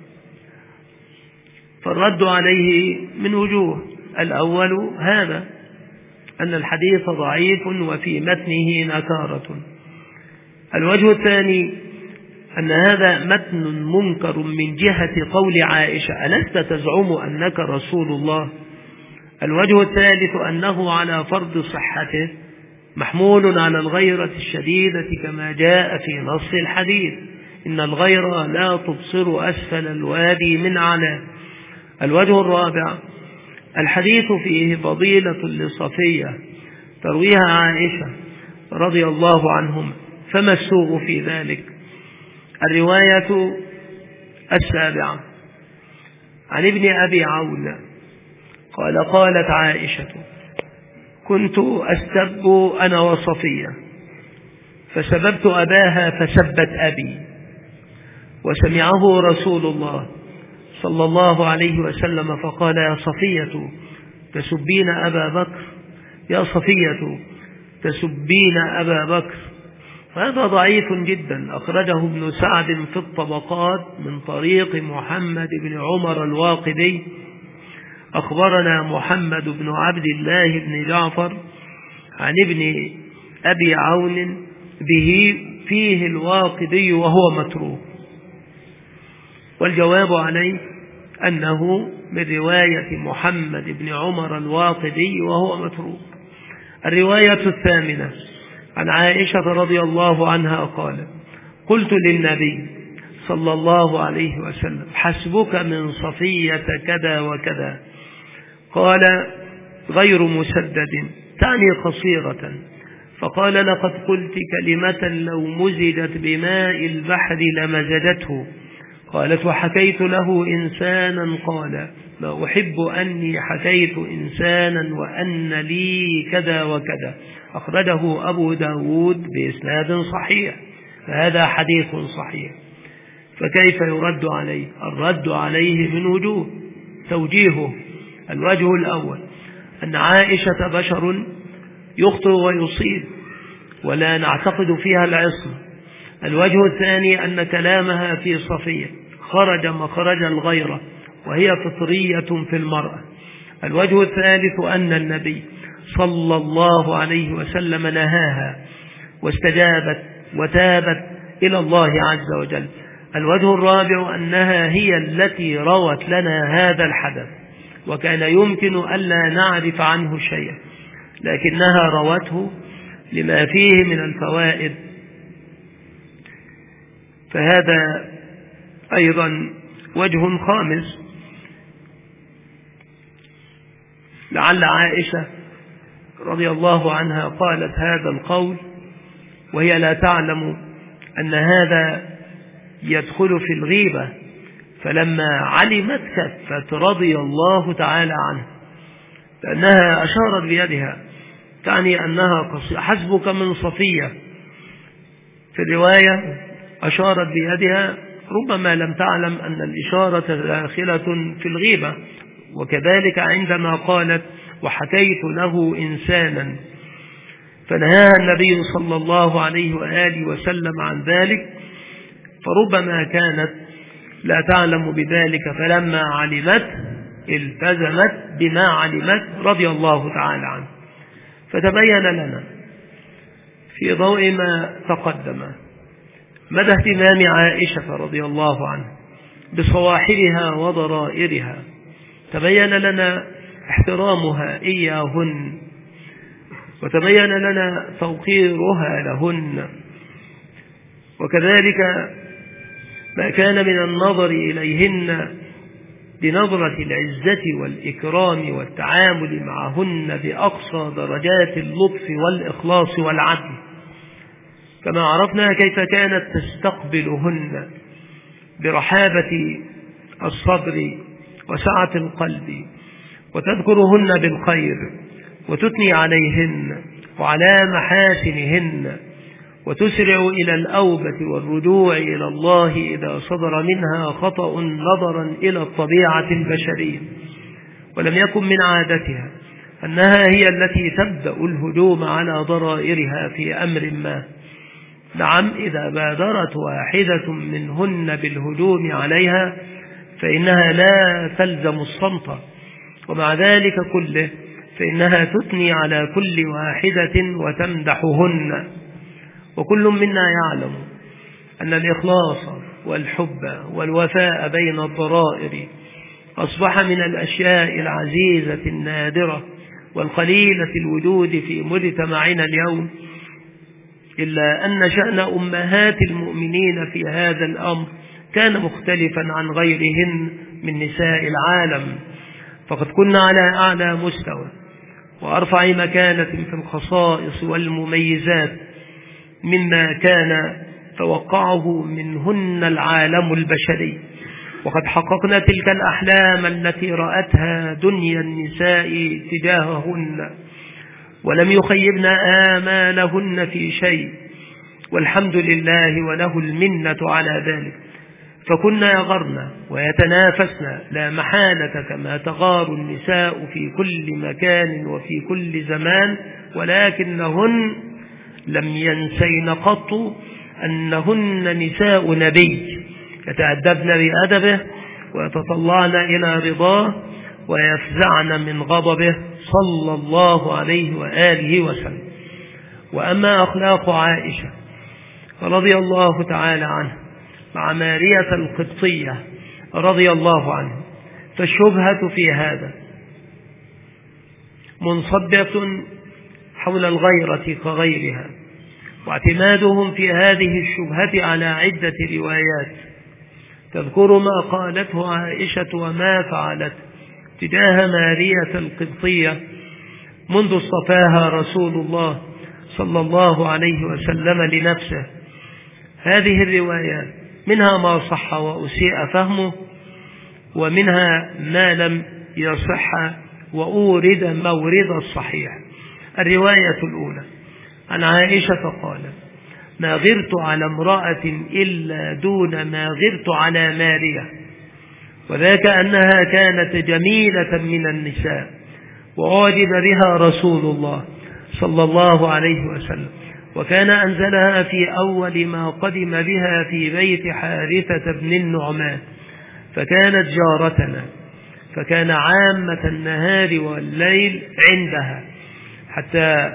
فالرد عليه من وجوه. الأول هذا، أن الحديث ضعيف وفي متنه نكارة. الوجه الثاني أن هذا متن منكر من جهة قول عائشة: ألست تزعم أنك رسول الله؟ الوجه الثالث أنه على فرض صحته محمول على الغيرة الشديدة كما جاء في نص الحديث: إن الغير لا تبصر أسفل الوادي من أعلاه. الوجه الرابع: الحديث فيه فضيلة لصفية ترويها عائشة رضي الله عنهم، فما السوء في ذلك؟ الرواية السابعة عن ابن أبي عون قال: قالت عائشة: كنت أستب أنا وصفية، فسببت أباها فسبت أبي، وسمعه رسول الله صلى الله عليه وسلم فقال: يا صفية تسبين أبا بكر، يا صفية تسبين أبا بكر. هذا ضعيف جدا، أخرجه ابن سعد في الطبقات من طريق محمد بن عمر الواقدي. أخبرنا محمد بن عبد الله بن جعفر عن ابن أبي عون به فيه الواقدي وهو متروك، والجواب عليه أنه من رواية محمد بن عمر الواقدي وهو متروك. الرواية الثامنة عن عائشة رضي الله عنها قال: قلت للنبي صلى الله عليه وسلم: حسبك من صفية كذا وكذا. قال: غير مسدد، تعني قصيرة. فقال: لقد قلت كلمة لو مزجت بماء البحر لمزجته. قالت: وحكيت له إنسانا قال: ما أحب أني حكيت إنسانا وأن لي كذا وكذا. أخرجه أبو داود بإسناد صحيح، فهذا حديث صحيح. فكيف يرد عليه؟ الرد عليه من وجوه. توجيهه: الوجه الأول أن عائشة بشر يخطئ ويصيب ولا نعتقد فيها العصمة. الوجه الثاني أن كلامها في صفية خرج مخرج الغيرة، وهي فطرية في المرأة. الوجه الثالث أن النبي صلى الله عليه وسلم نهاها واستجابت وتابت إلى الله عز وجل. الوجه الرابع أنها هي التي روت لنا هذا الحدث، وكان يمكن ألا نعرف عنه شيئا، لكنها روته لما فيه من الفوائد. فهذا أيضا وجه خامس، لعل عائشة رضي الله عنها قالت هذا القول وهي لا تعلم أن هذا يدخل في الغيبة، فلما علمت كفت رضي الله تعالى عنها، لأنها أشارت بيدها، تعني أنها قصيرة. حسبك من صفية في الرواية أشارت بيدها، ربما لم تعلم أن الإشارة داخلة في الغيبة. وكذلك عندما قالت: وحكيت له إنسانا، فنهاها النبي صلى الله عليه وآله وسلم عن ذلك، فربما كانت لا تعلم بذلك، فلما علمت التزمت بما علمت رضي الله تعالى عنه. فتبين لنا في ضوء ما تقدم مدى اهتمام عائشة رضي الله عنها بصواحبها وضرائرها، تبين لنا احترامها إياهن، وتبين لنا توقيرها لهن، وكذلك ما كان من النظر إليهن بنظرة العزة والإكرام والتعامل معهن بأقصى درجات اللطف والإخلاص والعدل، كما عرفنا كيف كانت تستقبلهن برحابة الصدر وسعة القلب، وتذكرهن بالخير وتثني عليهن وعلى محاسنهن، وتسرع إلى الأوبة والرجوع إلى الله إذا صدر منها خطأ نظرا إلى الطبيعة البشرية. ولم يكن من عادتها أنها هي التي تبدأ الهجوم على ضرائرها في أمر ما. نعم، إذا بادرت واحدة منهن بالهجوم عليها فإنها لا تلزم الصمت، ومع ذلك كله فإنها تثني على كل واحدة وتمدحهن. وكل منا يعلم أن الإخلاص والحب والوفاء بين الضرائر أصبح من الأشياء العزيزة النادرة والقليلة الوجود في مجتمعنا اليوم، إلا أن شأن أمهات المؤمنين في هذا الأمر كان مختلفا عن غيرهن من نساء العالم، فقد كنا على أعلى مستوى وأرفع مكانة في الخصائص والمميزات مما كان توقعه منهن العالم البشري. وقد حققنا تلك الأحلام التي رأتها دنيا النساء تجاههن، ولم يخيبنا آمالهن في شيء، والحمد لله وله المنة على ذلك. فكنا يغرن ويتنافسن لا محالة كما تغار النساء في كل مكان وفي كل زمان، ولكنهن لم ينسين قط أنهن نساء نبي، يتأدبن بأدبه ويتطلعن إلى رضاه ويفزعن من غضبه صلى الله عليه وآله وسلم. وأما أخلاق عائشة رضي الله تعالى عنها مع مارية القبطية رضي الله عنها، فالشبهة في هذا منصبة حول الغيرة كغيرها، واعتمادهم في هذه الشبهة على عدة روايات تذكر ما قالته عائشة وما فعلت تجاه مارية القبطية منذ اصطفاها رسول الله صلى الله عليه وسلم لنفسه. هذه الروايات منها ما صح وأسيء فهمه، ومنها ما لم يصح وأورد مورد الصحيح. الرواية الأولى عن عائشة قالت: ما غرت على امرأة إلا دون ما غرت على مارية، وذاك أنها كانت جميلة من النساء وأعجب بها رسول الله صلى الله عليه وسلم، وكان أنزلها في أول ما قدم بها في بيت حارثة بن النعمان، فكانت جارتنا، فكان عامة النهار والليل عندها حتى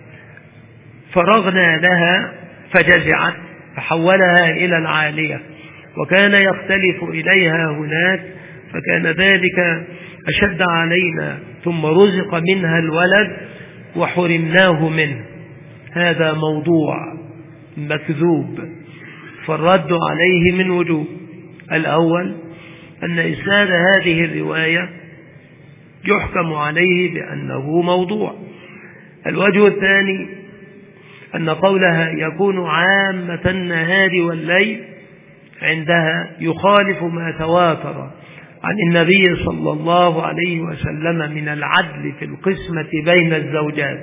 فرغنا لها فجزعت فحولها إلى العالية، وكان يختلف إليها هناك، فكان ذلك أشد علينا، ثم رزق منها الولد وحرمناه منه. هذا موضوع مكذوب، فالرد عليه من وجوه. الأول أن إسناد هذه الرواية يحكم عليه بأنه موضوع. الوجه الثاني أن قولها يكون عامة النهار والليل عندها يخالف ما تواتر عن النبي صلى الله عليه وسلم من العدل في القسمة بين الزوجات،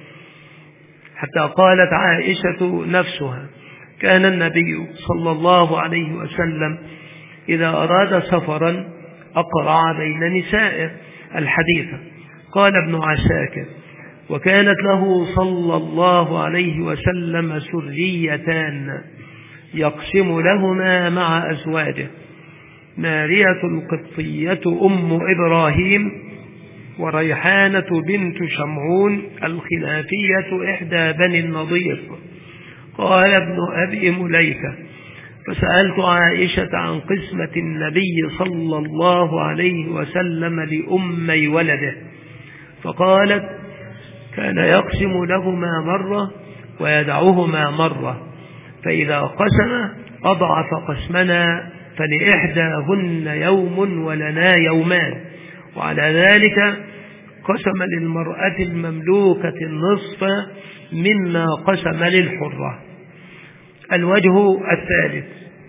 حتى قالت عائشة نفسها: كان النبي صلى الله عليه وسلم إذا أراد سفرا أقرع بين نسائه. الحديث. قال ابن عساكر: وكانت له صلى الله عليه وسلم سريتان يقسم لهما مع أزواجه، مارية القبطية أم إبراهيم، وريحانة بنت شمعون الخلافية إحدى بني النضير. قال ابن أبي مليكة: فسألت عائشة عن قسمة النبي صلى الله عليه وسلم لأمي ولده، فقالت: كان يقسم لهما مرة ويدعوهما مرة، فإذا قسم أضعف قسمنا، فلإحداهن يوم ولنا يومان، وعلى ذلك قسم للمرأة المملوكة النصف مما قسم للحرة. الوجه الثالث: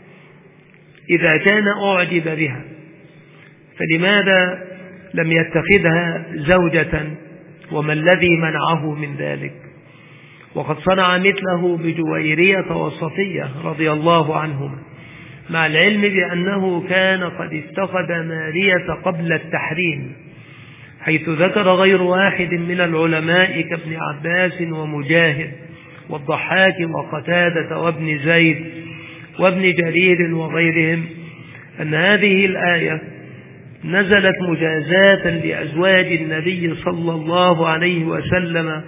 إذا كان أعجب بها فلماذا لم يتخذها زوجة وما الذي منعه من ذلك؟ وقد صنع مثله بجويرية وصفية رضي الله عنهما، مع العلم بأنه كان قد افتقد مارية قبل التحريم، حيث ذكر غير واحد من العلماء كابن عباس ومجاهد والضحاك وقتادة وابن زيد وابن جرير وغيرهم أن هذه الآية نزلت مجازاة لأزواج النبي صلى الله عليه وسلم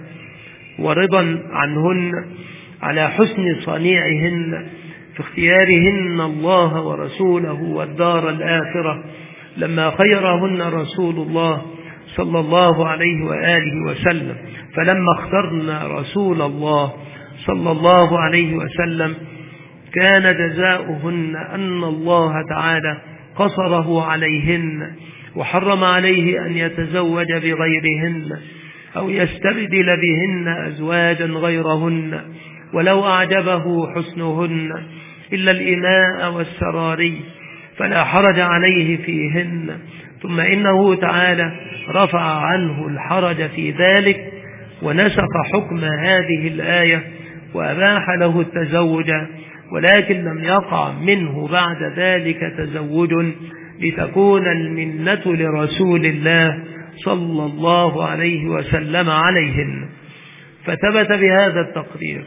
ورضا عنهن على حسن صنيعهن في اختيارهن الله ورسوله والدار الآخرة، لما خيرهن رسول الله صلى الله عليه وآله وسلم. فلما اخترنا رسول الله صلى الله عليه وسلم كان جزاؤهن أن الله تعالى قصره عليهن وحرم عليه أن يتزوج بغيرهن أو يستبدل بهن أزواجا غيرهن ولو أعجبه حسنهن إلا الإماء والسراري، فلا حرج عليه فيهن. ثم إنه تعالى رفع عنه الحرج في ذلك ونسخ حكم هذه الآية وأباح له التزوج، ولكن لم يقع منه بعد ذلك تزوج لتكون المنة لرسول الله صلى الله عليه وسلم عليهن. فثبت بهذا التقرير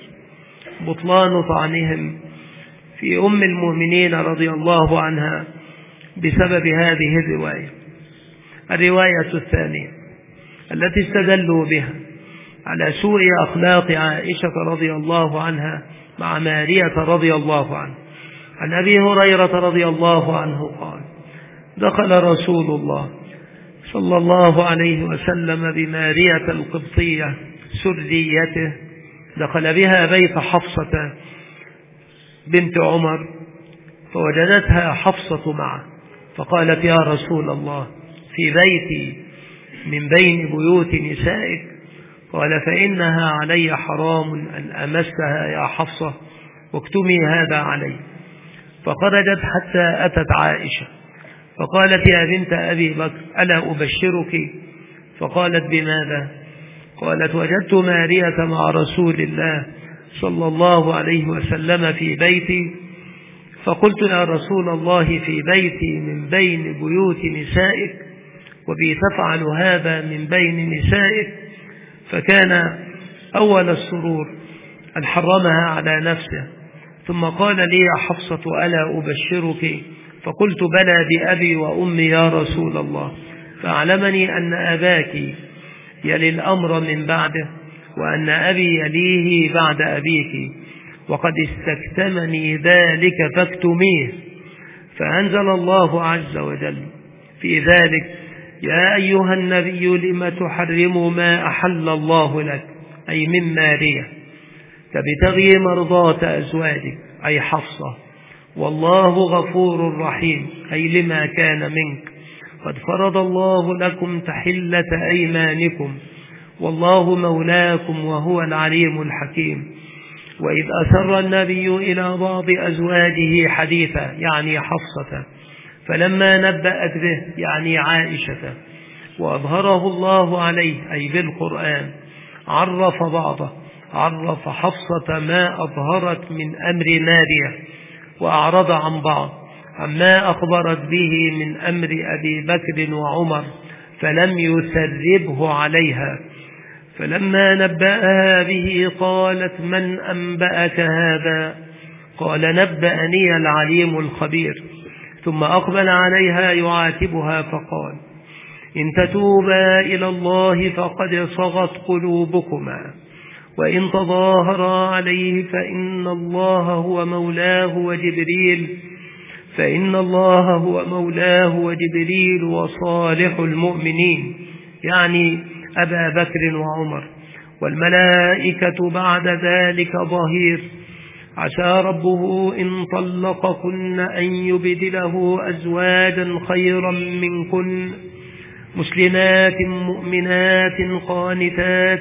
بطلان طعنهم في أم المؤمنين رضي الله عنها بسبب هذه الرواية. الرواية الثانية التي استدلوا بها على سوء أخلاق عائشة رضي الله عنها مع مارية رضي الله عنه، عن أبي هريرة رضي الله عنه قال: دخل رسول الله صلى الله عليه وسلم بمارية القبطية سريته، دخل بها بيت حفصة بنت عمر فوجدتها حفصة معه، فقالت: يا رسول الله، في بيتي من بين بيوت نسائك؟ قال: فإنها علي حرام أن أمسها يا حفصة، واكتمي هذا علي. فخرجت حتى أتت عائشة فقالت: يا بنت أبي بكر، ألا أبشرك؟ فقالت: بماذا؟ قالت: وجدت مارية مع رسول الله صلى الله عليه وسلم في بيتي، فقلت: يا رسول الله، في بيتي من بين بيوت نسائك، وبي تفعل هذا من بين نسائك؟ فكان أول السرور أن حرمها على نفسه، ثم قال لي: يا حفصة، ألا أبشرك؟ فقلت: بلى بأبي وأمي يا رسول الله، فأعلمني أن أباك يلي الأمر من بعده، وأن أبي يليه بعد أبيك، وقد استكتمني ذلك فاكتميه. فأنزل الله عز وجل في ذلك: يا أيها النبي لم تحرم ما أحل الله لك، أي من مارية، تبتغي مرضاة أزواجك، أي حفصة، والله غفور رحيم، أي لما كان منك، قد فرض الله لكم تحلة أيمانكم، والله مولاكم وهو العليم الحكيم. وإذ أسر النبي إلى بعض أزواجه حديثا، يعني حفصة، فلما نبأت به، يعني عائشة، وأظهره الله عليه، أي بالقرآن، عرف بعضه، عرف حفصة ما أظهرت من أمر مارية، وأعرض عن بعض عما أخبرت به من أمر أبي بكر وعمر، فلم يسربه عليها. فلما نبأها به قالت: من أنبأك هذا؟ قال: نبأني العليم الخبير. ثم أقبل عليها يعاتبها فقال: إن تتوبا إلى الله فقد صغت قلوبكما، وإن تظاهرا عليه فإن الله هو مولاه وجبريل فإن الله هو مولاه وجبريل وصالح المؤمنين، يعني أبا بكر وعمر، والملائكة بعد ذلك ظهير، عسى ربه إن طلقكن أن يبدله أزواجا خيرا منكن، مسلمات مؤمنات قانتات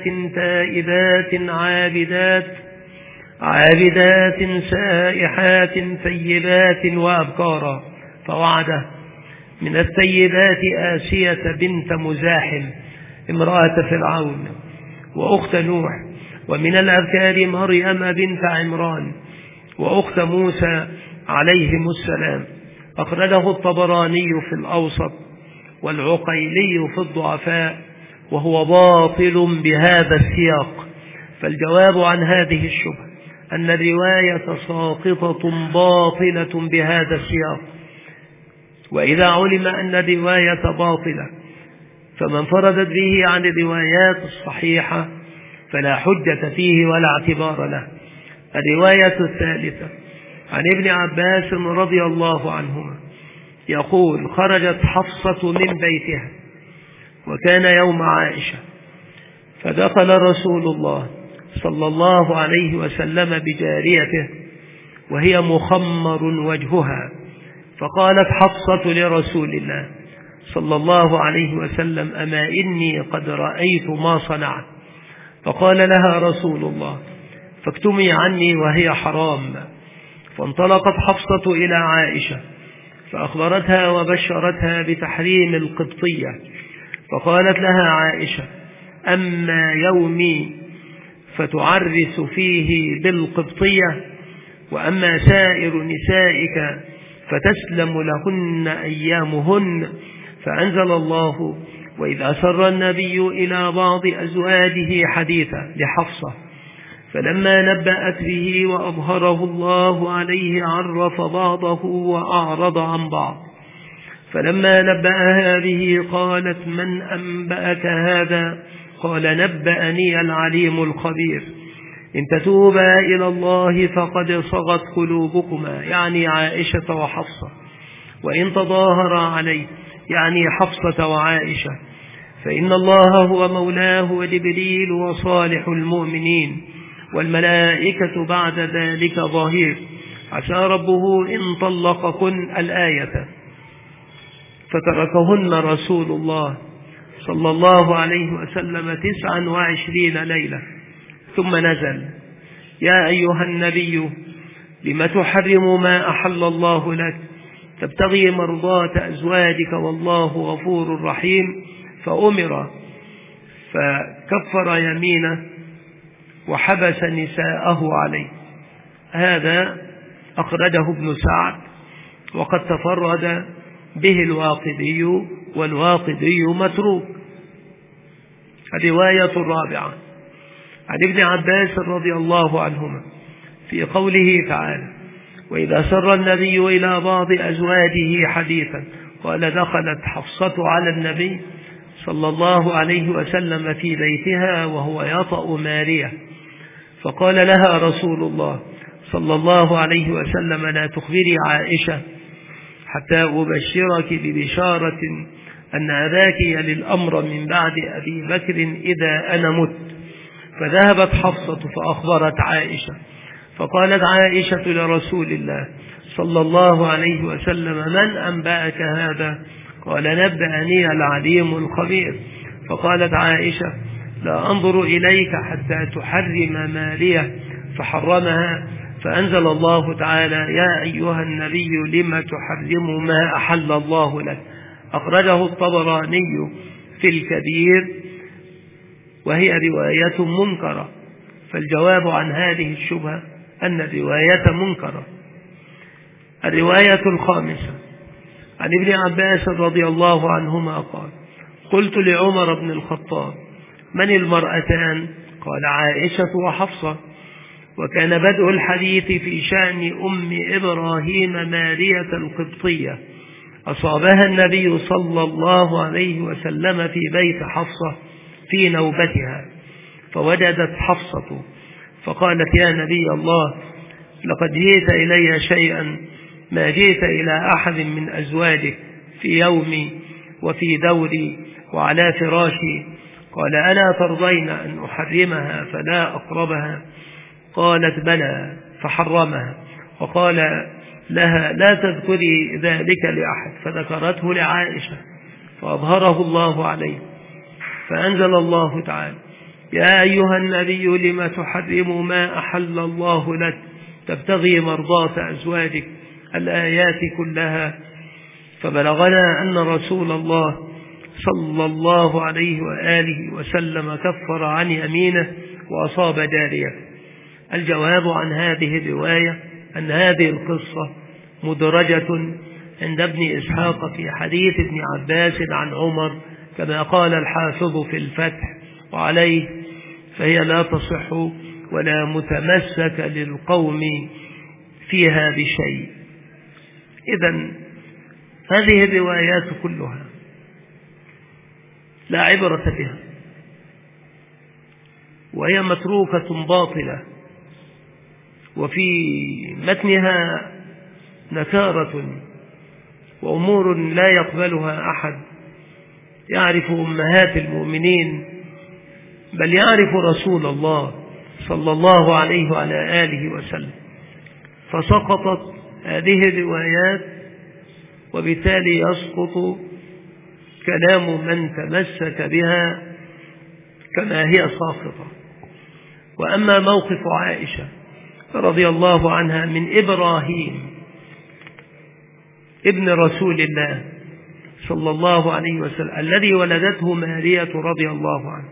تائبات عابدات عابدات سائحات ثيبات وأبكارا. فوعده من الثيبات آسية بنت مزاحم، امرأة فرعون وأخت نوح، ومن الأذكار مريم بنت عمران وأخت موسى عليهم السلام. أخرجه الطبراني في الأوسط والعقيلي في الضعفاء، وهو باطل بهذا السياق. فالجواب عن هذه الشبهة أن الرواية ساقطة باطلة بهذا السياق. وإذا علم أن الرواية باطلة فمن فردت به عن الروايات الصحيحة فلا حجة فيه ولا اعتبار له. الرواية الثالثة عن ابن عباس رضي الله عنهما يقول: خرجت حفصة من بيتها وكان يوم عائشة، فدخل رسول الله صلى الله عليه وسلم بجاريته وهي مخمر وجهها، فقالت حفصة لرسول الله صلى الله عليه وسلم: أما إني قد رأيت ما صنعت. فقال لها رسول الله: فاكتمي عني وهي حرام. فانطلقت حفصة إلى عائشة فأخبرتها وبشرتها بتحريم القبطية، فقالت لها عائشة: أما يومي فتعرس فيه بالقبطية، وأما سائر نسائك فتسلم لهن أيامهن. فأنزل الله: وإذا أسر النبي إلى بعض أزواجه حديثا لحفصة فلما نبأت به وأظهره الله عليه عرف بعضه وأعرض عن بعض، فلما نبأها به قالت: من أنبأك هذا؟ قال: نبأني العليم الخبير. إن تتوبا إلى الله فقد صغت قلوبكما، يعني عائشة وحفصة، وإن تظاهر عليه، يعني حفصة وعائشة، فإن الله هو مولاه وجبريل وصالح المؤمنين والملائكة بعد ذلك ظهير، عسى ربه إن طلقكن الآية. فتركهن رسول الله صلى الله عليه وسلم تسعا وعشرين ليلة، ثم نزل: يا أيها النبي لم تحرم ما أحل الله لك تبتغي مرضات أزواجك والله غفور رحيم. فأمر فكفر يمينه وحبس نساءه عليه. هذا أخرجه ابن سعد وقد تفرد به الواقدي، والواقدي متروك. الرواية الرابعة عن ابن عباس رضي الله عنهما في قوله تعالى: وإذا سر النبي إلى بعض أزواجه حديثا، قال: دخلت حفصة على النبي صلى الله عليه وسلم في بيتها وهو يطأ مارية، فقال لها رسول الله صلى الله عليه وسلم: لا تخبري عائشة حتى أبشرك ببشارة أن أباك يلي الأمر من بعد أبي بكر إذا أنا مت. فذهبت حفصة فأخبرت عائشة، فقالت عائشة لرسول الله صلى الله عليه وسلم: من أنبأك هذا؟ قال: نبأني العليم الخبير. فقالت عائشة: لا أنظر إليك حتى تحرم مارية، فحرمها. فأنزل الله تعالى: يا أيها النبي لم تحرم ما أحل الله لك. أخرجه الطبراني في الكبير، وهي رواية منكرة. فالجواب عن هذه الشبهة أن الرواية منكرة. الرواية الخامسة عن ابن عباس رضي الله عنهما قال: قلت لعمر بن الخطاب: من المرأتان؟ قال: عائشة وحفصة. وكان بدء الحديث في شأن أم إبراهيم مارية القبطية، أصابها النبي صلى الله عليه وسلم في بيت حفصة في نوبتها، فوجدت حفصة فقالت: يا نبي الله، لقد جئت إلي شيئا ما جئت إلى أحد من أزواجك في يومي وفي دوري وعلى فراشي. قال: ألا ترضين أن أحرمها فلا أقربها؟ قالت: بلى، فحرمها. وقال لها: لا تذكري ذلك لأحد، فذكرته لعائشة فأظهره الله عليه، فأنزل الله تعالى: يا أيها النبي لم تحرم ما أحل الله لك تبتغي مرضات أزواجك، الآيات كلها. فبلغنا أن رسول الله صلى الله عليه وآله وسلم كفر عن يمينه وأصاب جارية؟ الجواب عن هذه الرواية أن هذه القصة مدرجة عند ابن إسحاق في حديث ابن عباس عن عمر كما قال الحافظ في الفتح، وعليه فهي لا تصح ولا متمسك للقوم فيها بشيء. إذن هذه الروايات كلها لا عبرة بها، وهي متروكة باطلة، وفي متنها نكارة وأمور لا يقبلها أحد يعرف أمهات المؤمنين، بل يعرف رسول الله صلى الله عليه وعلى آله وسلم. فسقطت هذه الروايات، وبالتالي يسقط كلام من تمسك بها كما هي ساقطة. وأما موقف عائشة رضي الله عنها من إبراهيم ابن رسول الله صلى الله عليه وسلم الذي ولدته مارية رضي الله عنه،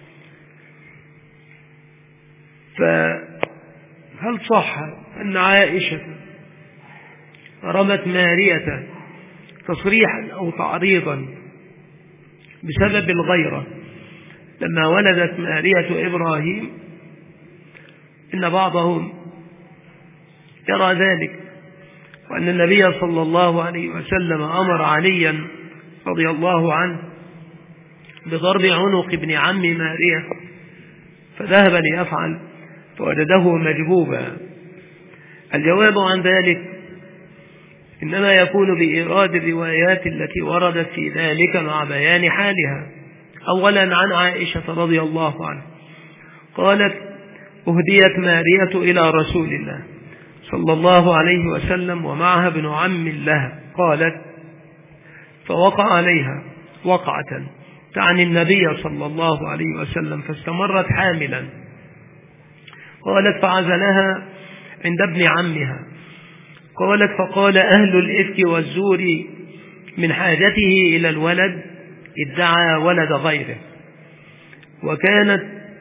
فهل صح أن عائشة رمت مارية تصريحا أو تعريضا بسبب الغيرة لما ولدت مارية إبراهيم؟ إن بعضهم يرى ذلك، وأن النبي صلى الله عليه وسلم أمر عليا رضي الله عنه بضرب عنق ابن عم مارية، فذهب ليفعل فوجده مجبوبا. الجواب عن ذلك إنما يكون بإيراد الروايات التي وردت في ذلك مع بيان حالها. أولا عن عائشة رضي الله عنها قالت: أهديت مارية إلى رسول الله صلى الله عليه وسلم ومعها ابن عم لها، قالت: فوقع عليها وقعة تعني النبي صلى الله عليه وسلم فاستمرت حاملا. قالت: فعزلها عند ابن عمها. قالت: فقال أهل الإفك والزور من حاجته إلى الولد ادعى ولد غيره. وكانت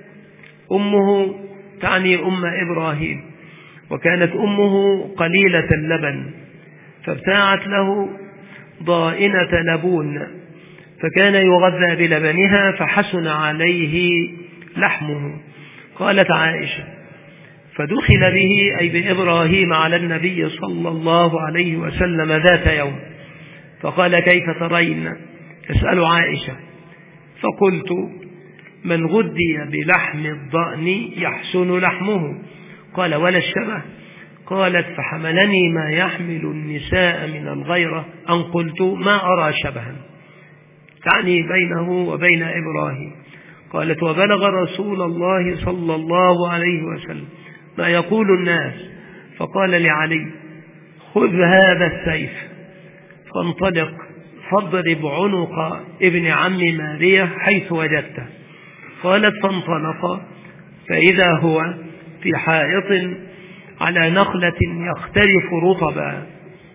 أمه تعني أم إبراهيم، وكانت أمه قليلة اللبن، فابتاعت له ضائنة لبون، فكان يغذى بلبنها فحسن عليه لحمه. قالت عائشة: فدخل به أي بإبراهيم على النبي صلى الله عليه وسلم ذات يوم، فقال: كيف ترين؟ تسأل عائشة. فقلت: من غذي بلحم الضأن يحسن لحمه. قال: ولا الشبه؟ قالت: فحملني ما يحمل النساء من الغيرة أن قلت ما أرى شبها، تعني بينه وبين إبراهيم. قالت: وبلغ رسول الله صلى الله عليه وسلم ما يقول الناس، فقال لعلي: خذ هذا السيف فانطلق فاضرب عنق ابن عم مارية حيث وجدته. قالت: فانطلق فإذا هو في حائط على نخلة يختلف رطبا.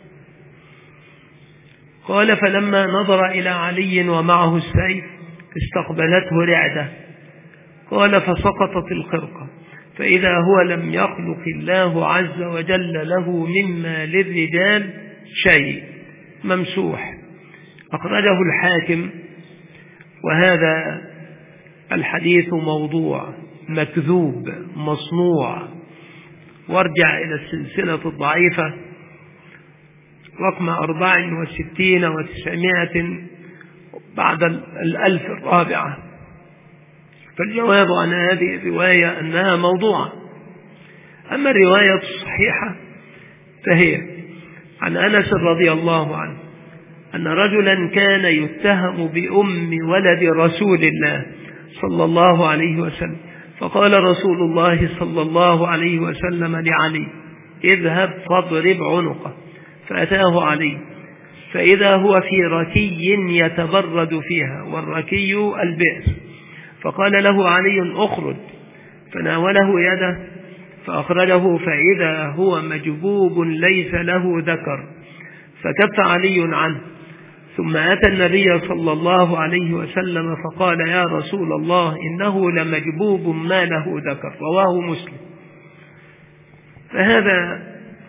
قال: فلما نظر إلى علي ومعه السيف استقبلته رعدة. قال: فسقطت الخرقة فإذا هو لم يخلق الله عز وجل له مما للرجال شيء، ممسوح. أخرجه الحاكم، وهذا الحديث موضوع مكذوب مصنوع. وارجع إلى السلسلة الضعيفة رقم أربع وستين وتسعمائة بعد الألف الرابعة. فالجواب عن هذه الرواية أنها موضوعة. أما الرواية الصحيحة فهي عن أنس رضي الله عنه أن رجلا كان يتهم بأم ولد رسول الله صلى الله عليه وسلم، فقال رسول الله صلى الله عليه وسلم لعلي: اذهب فاضرب عنقه. فأتاه علي فإذا هو في ركي يتبرد فيها، والركي البئر. فقال له علي: اخرج. فناوله يده فأخرجه فإذا هو مجبوب ليس له ذكر، فكف علي عنه ثم أتى النبي صلى الله عليه وسلم فقال: يا رسول الله، إنه لمجبوب ما له ذكر، رواه مسلم. فهذا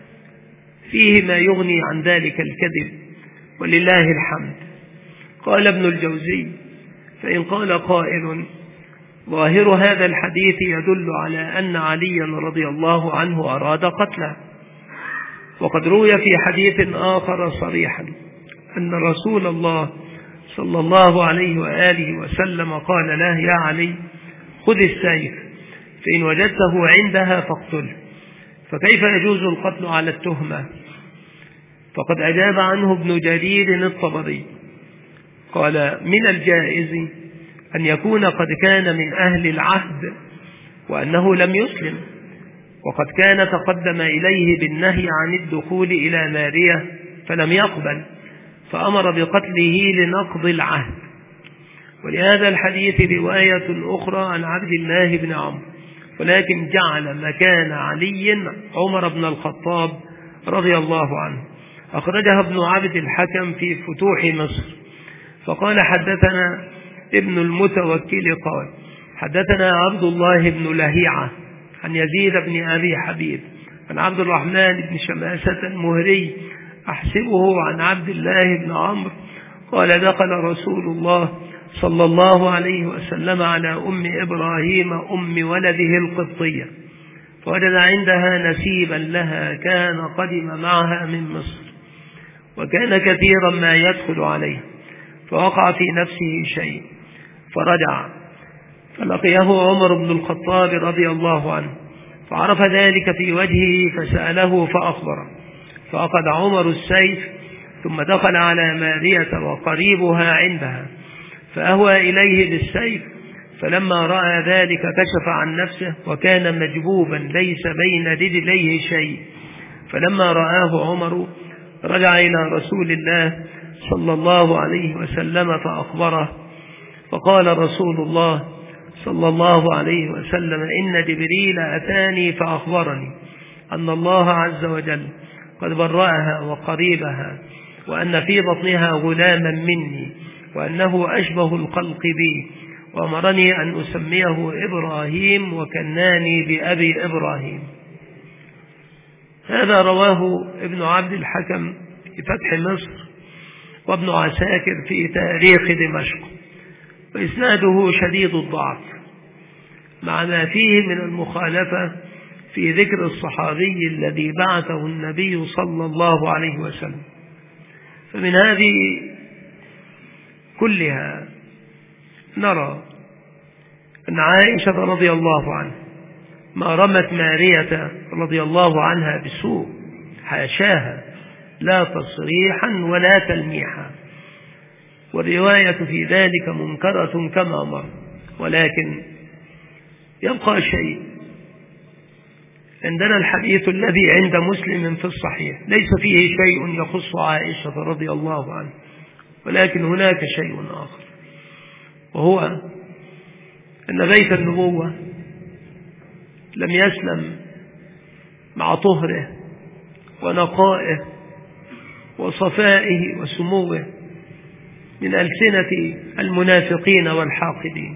فيه ما يغني عن ذلك الكذب، ولله الحمد. قال ابن الجوزي: فإن قال قائل: ظاهر هذا الحديث يدل على أن عليا رضي الله عنه أراد قتله، وقد روي في حديث آخر صريحا أن رسول الله صلى الله عليه وآله وسلم قال له: يا علي، خذ السيف، فإن وجدته عندها فاقتله. فكيف يجوز القتل على التهمة؟ فقد أجاب عنه ابن جرير الطبري قال: من الجائز أن يكون قد كان من أهل العهد وأنه لم يسلم، وقد كان تقدم إليه بالنهي عن الدخول إلى مارية فلم يقبل، فأمر بقتله لنقض العهد. ولهذا الحديث رواية أخرى عن عبد الله بن عمرو، ولكن جعل مكان علي عمر بن الخطاب رضي الله عنه. أخرجها ابن عبد الحكم في فتوح مصر. فقال: حدثنا ابن المتوكل قال: حدثنا عبد الله بن لهيعة عن يزيد بن أبي حبيب عن عبد الرحمن بن شماسة المهري أحسبه عن عبد الله بن عمرو قال: دخل رسول الله صلى الله عليه وسلم على أم إبراهيم أم ولده القبطية، فوجد عندها نسيبا لها كان قدم معها من مصر، وكان كثيرا ما يدخل عليه، فوقع في نفسه شيء فرجع، فلقيه عمر بن الخطاب رضي الله عنه، فعرف ذلك في وجهه فسأله فأخبره، فأخذ عمر السيف ثم دخل على مارية وقريبها عندها، فأهوى إليه بالسيف، فلما رأى ذلك كشف عن نفسه، وكان مجبوبا ليس بين رجليه شيء. فلما رآه عمر رجع إلى رسول الله صلى الله عليه وسلم فأخبره، فقال رسول الله صلى الله عليه وسلم: إن جبريل أتاني فأخبرني أن الله عز وجل قد برأها وقريبها، وأن في بطنها غلاما مني، وأنه أشبه الخلق بي، وأمرني أن أسميه إبراهيم وكناني بأبي إبراهيم. هذا رواه ابن عبد الحكم في فتح مصر، وابن عساكر في تاريخ دمشق، وإسناده شديد الضعف مع ما فيه من المخالفة في ذكر الصحابي الذي بعثه النبي صلى الله عليه وسلم. فمن هذه كلها نرى أن عائشة رضي الله عنها ما رمت مارية رضي الله عنها بسوء، حاشاها، لا تصريحا ولا تلميحا، والرواية في ذلك منكرة كما مر. ولكن يبقى شيء، عندنا الحديث الذي عند مسلم في الصحيح ليس فيه شيء يخص عائشة رضي الله عنها، ولكن هناك شيء آخر، وهو أن بيت النبوة لم يسلم مع طهره ونقائه وصفائه وسموه من ألسنة المنافقين والحاقدين.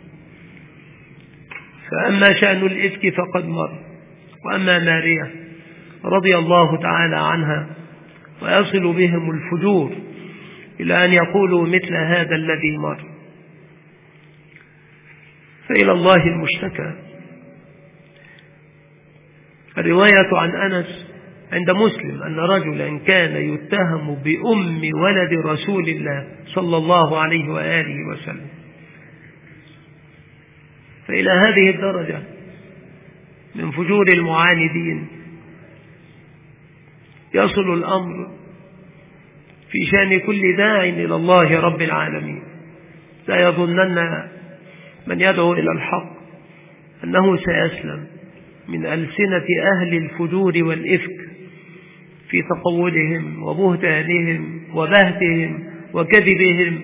فأما شأن الإفك فقد مر، وأما مارية رضي الله تعالى عنها ويصل بهم الفجور إلى أن يقولوا مثل هذا الذي مر، فإلى الله المشتكى. الرواية عن أنس عند مسلم أن رجلا كان يتهم بأم ولد رسول الله صلى الله عليه وآله وسلم. فإلى هذه الدرجة من فجور المعاندين يصل الأمر في شأن كل داع إلى الله رب العالمين. لا يظنن من يدعو إلى الحق أنه سيسلم من ألسنة أهل الفجور والإفك في تقولهم وبهتانهم وبهتهم وكذبهم.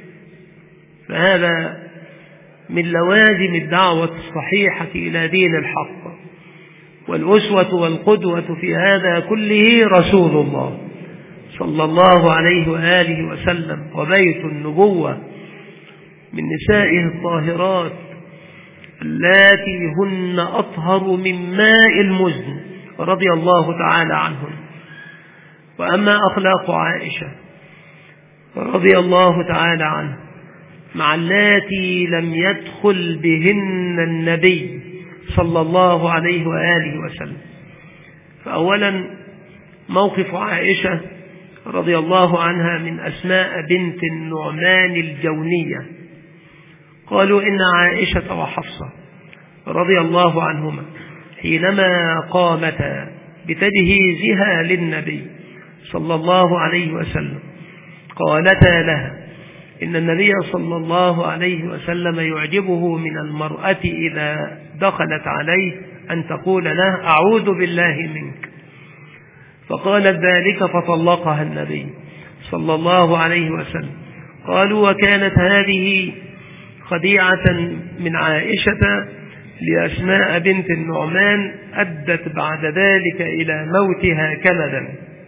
فهذا من لوازم الدعوة الصحيحة إلى دين الحق، والأسوة والقدوة في هذا كله رسول الله صلى الله عليه وآله وسلم وبيت النبوة من نسائه الطاهرات اللاتي هن أطهر من ماء المزن رضي الله تعالى عنهن. وأما أخلاق عائشة رضي الله تعالى عنها مع اللاتي لم يدخل بهن النبي صلى الله عليه وآله وسلم، فأولا موقف عائشة رضي الله عنها من أسماء بنت النعمان الجونية. قالوا إن عائشة وحفصة رضي الله عنهما حينما قامتا بتجهيزها للنبي صلى الله عليه وسلم قالتا لها إن النبي صلى الله عليه وسلم يعجبه من المرأة إذا دخلت عليه أن تقول له أعوذ بالله منك، فقالت ذلك فطلقها النبي صلى الله عليه وسلم. قالوا وكانت هذه خديعة من عائشة لأسماء بنت النعمان أدت بعد ذلك إلى موتها كمدا.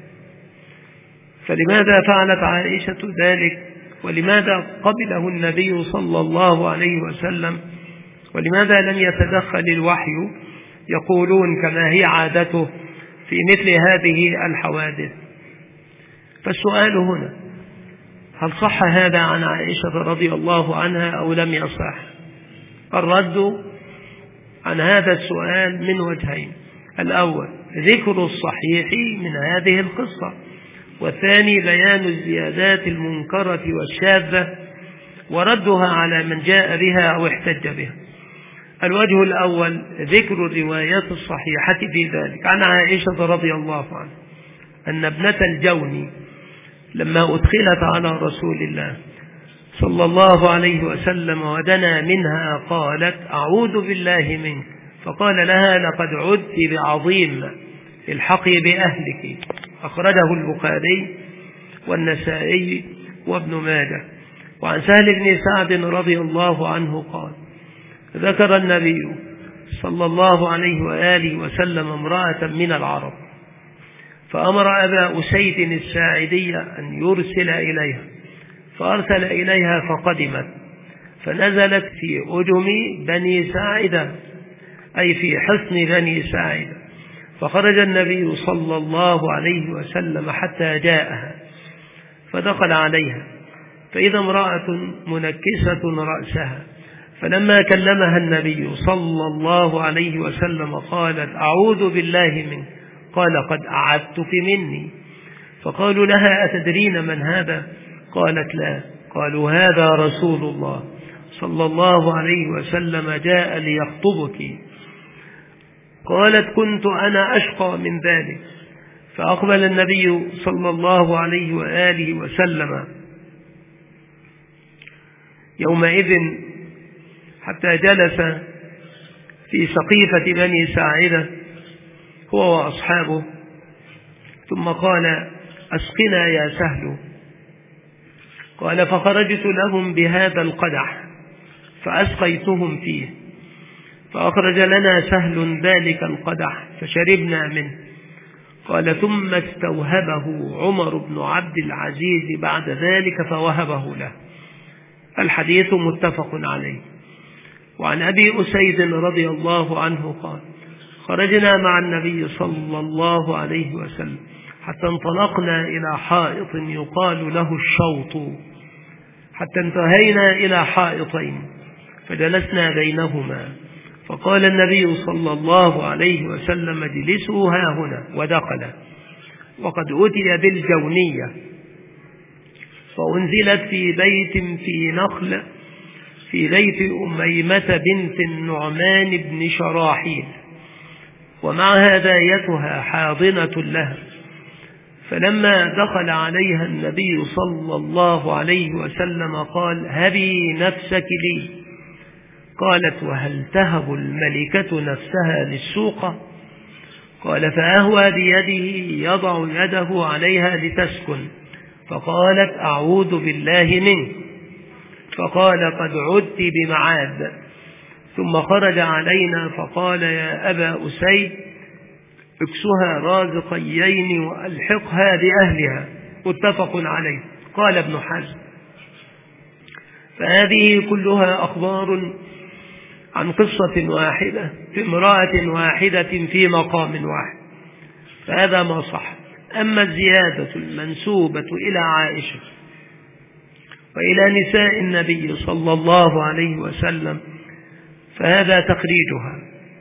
فلماذا فعلت عائشة ذلك؟ ولماذا قبله النبي صلى الله عليه وسلم؟ ولماذا لم يتدخل الوحي يقولون كما هي عادته في مثل هذه الحوادث؟ فالسؤال هنا هل صح هذا عن عائشة رضي الله عنها أو لم يصح؟ الرد عن هذا السؤال من وجهين: الأول ذكر الصحيح من هذه القصة، والثاني بيان الزيادات المنكرة والشاذة وردها على من جاء بها أو احتج بها. الوجه الأول ذكر الروايات الصحيحة في ذلك عن عائشة رضي الله عنها أن ابنة الجون لما أدخلت على رسول الله صلى الله عليه وسلم ودنا منها قالت أعوذ بالله منك، فقال لها لقد عدت بعظيم الحقي بأهلك، أخرجه البخاري والنسائي وابن ماجه. وعن سهل بن سعد رضي الله عنه قال ذكر النبي صلى الله عليه وآله وسلم امرأة من العرب فأمر أبا أسيد الساعدي أن يرسل إليها، فأرسل إليها فقدمت فنزلت في أجم بني ساعدة أي في حصن بني ساعدة، فخرج النبي صلى الله عليه وسلم حتى جاءها فدخل عليها فإذا امرأة منكسة رأسها، فلما كلمها النبي صلى الله عليه وسلم قالت أعوذ بالله منك، قال قد أعدتك مني. فقالوا لها أتدرين من هذا؟ قالت لا. قالوا هذا رسول الله صلى الله عليه وسلم جاء ليخطبك. قالت كنت أنا أشقى من ذلك. فأقبل النبي صلى الله عليه وآله وسلم يومئذ حتى جلس في سقيفة بني ساعدة هو وأصحابه، ثم قال أسقنا يا سهل. قال فخرجت لهم بهذا القدح فأسقيتهم فيه، فأخرج لنا سهل ذلك القدح فشربنا منه. قال ثم استوهبه عمر بن عبد العزيز بعد ذلك فوهبه له. الحديث متفق عليه. وعن أبي أسيد رضي الله عنه قال خرجنا مع النبي صلى الله عليه وسلم حتى انطلقنا إلى حائط يقال له الشوط، حتى انتهينا إلى حائطين فجلسنا بينهما، فقال النبي صلى الله عليه وسلم اجلسوا ها هنا، ودخل وقد أتي بالجونية فأنزلت في بيت في نخل في بيت أميمة بنت النعمان بن شراحيل، ومعها دايتها حاضنة لها. فلما دخل عليها النبي صلى الله عليه وسلم قال هبي نفسك لي. قالت وهل تهب الملكة نفسها للسوق؟ قال فأهوى بيده يضع يده عليها لتسكن، فقالت أعوذ بالله منك، فقال قد عدت بمعاد. ثم خرج علينا فقال يا أبا أسيد اكسها رازقيين وألحقها بأهلها متفق عليه. قال ابن حزم: فهذه كلها أخبار عن قصة واحدة في امرأة واحدة في مقام واحد، فهذا ما صح. أما الزيادة المنسوبة إلى عائشة وإلى نساء النبي صلى الله عليه وسلم فهذا تخريجها.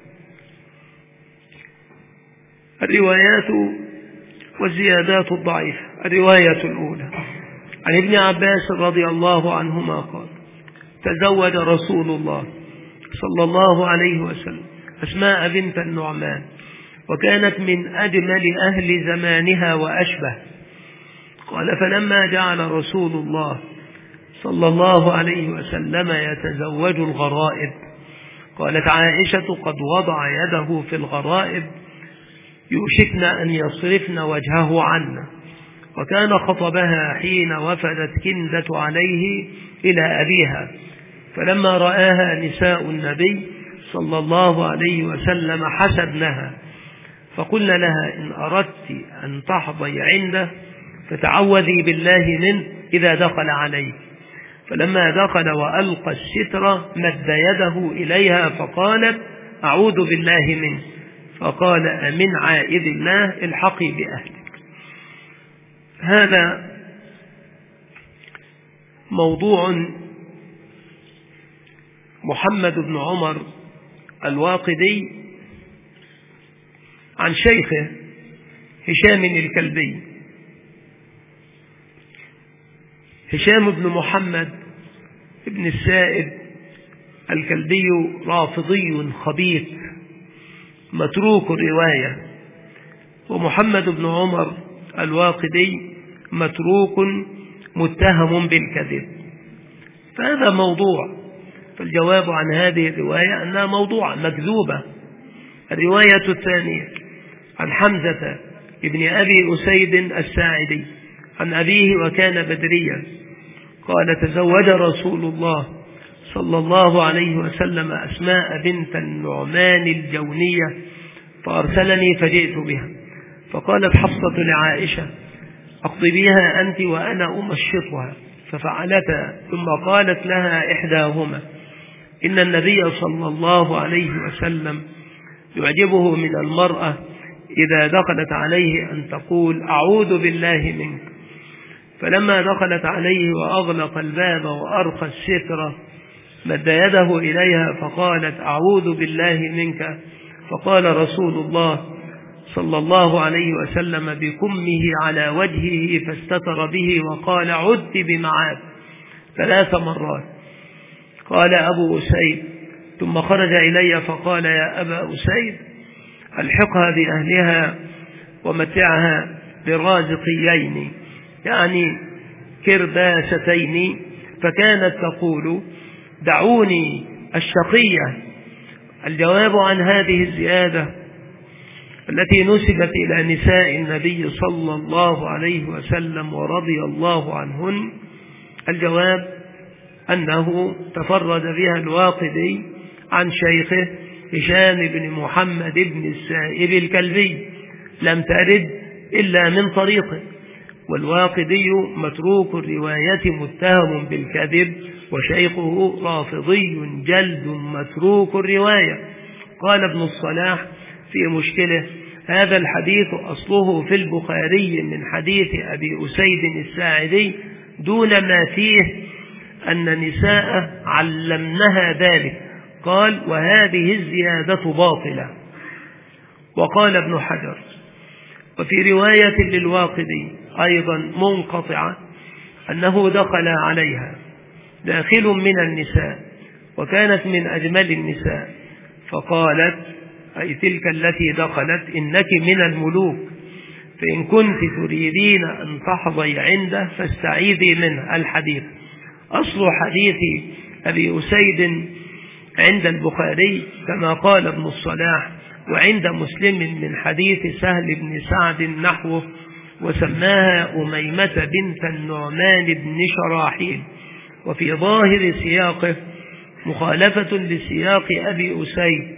الروايات والزيادات الضعيفة: الرواية الأولى عن ابن عباس رضي الله عنهما قال: تزوج رسول الله صلى الله عليه وسلم أسماء بنت النعمان، وكانت من أجمل أهل زمانها وأشبه. قال: فلما جعل رسول الله صلى الله عليه وسلم يتزوج الغرائب، قالت عائشة: قد وضع يده في الغرائب يوشكن أن يصرفن وجهه عنا. وكان خطبها حين وفدت كندة عليه إلى أبيها، فلما رآها نساء النبي صلى الله عليه وسلم حسبنها، فقلنا لها: إن أردت أن تحظي عنده فتعوذي بالله منه إذا دخل عليك. فلما دخل وألقى الستر مد يده إليها فقالت: أعوذ بالله منه. فقال: أمن عائذ الله، الحقي بأهلك. هذا موضوع محمد بن عمر الواقدي عن شيخه هشام الكلبي. هشام بن محمد بن السائب الكلبي رافضي خبيث متروك الرواية، ومحمد بن عمر الواقدي متروك متهم بالكذب، فهذا موضوع. فالجواب عن هذه الرواية أنها موضوع مكذوبة. الرواية الثانية عن حمزة ابن أبي أسيد الساعدي عن أبيه وكان بدريا قال: تزوج رسول الله صلى الله عليه وسلم أسماء بنت النعمان الجونية، فأرسلني فجئت بها، فقالت حفصة لعائشة: أقضبيها أنت وأنا أمشطها، ففعلتها. ثم قالت لها إحداهما: إن النبي صلى الله عليه وسلم يعجبه من المرأة إذا دخلت عليه أن تقول: أعوذ بالله منك. فلما دخلت عليه وأغلق الباب وأرخى الستر مد يده إليها فقالت: أعوذ بالله منك. فقال رسول الله صلى الله عليه وسلم بكمه على وجهه فاستتر به وقال: عدت بمعاد ثلاث مرات. قال أبو أسيد: ثم خرج إلي فقال: يا أبا أسيد، ألحقها بأهلها ومتعها بالرازقيين، يعني كرداستين. فكانت تقول: دعوني الشقية. الجواب عن هذه الزيادة التي نسبت إلى نساء النبي صلى الله عليه وسلم ورضي الله عنهن، الجواب أنه تفرد بها الواقدي عن شيخه هشام بن محمد بن السائب الكلبي، لم ترد إلا من طريقه. والواقدي متروك الرواية متهم بالكذب، وشيخه رافضي جلد متروك الرواية. قال ابن الصلاح في مشكله: هذا الحديث أصله في البخاري من حديث أبي أسيد الساعدي دون ما فيه أن نساء علمنها ذلك. قال: وهذه الزيادة باطلة. وقال ابن حجر: وفي رواية للواقدي أيضا منقطعة أنه دخل عليها داخل من النساء وكانت من أجمل النساء، فقالت، أي تلك التي دخلت: إنك من الملوك، فإن كنت تريدين أن تحظي عنده فاستعيذي منه. الحديث أصل حديث أبي أسيد عند البخاري كما قال ابن الصلاح، وعند مسلم من حديث سهل بن سعد نحوه، وسماها أميمة بنت النعمان بن شراحيل. وفي ظاهر سياقه مخالفة لسياق أبي أسيد،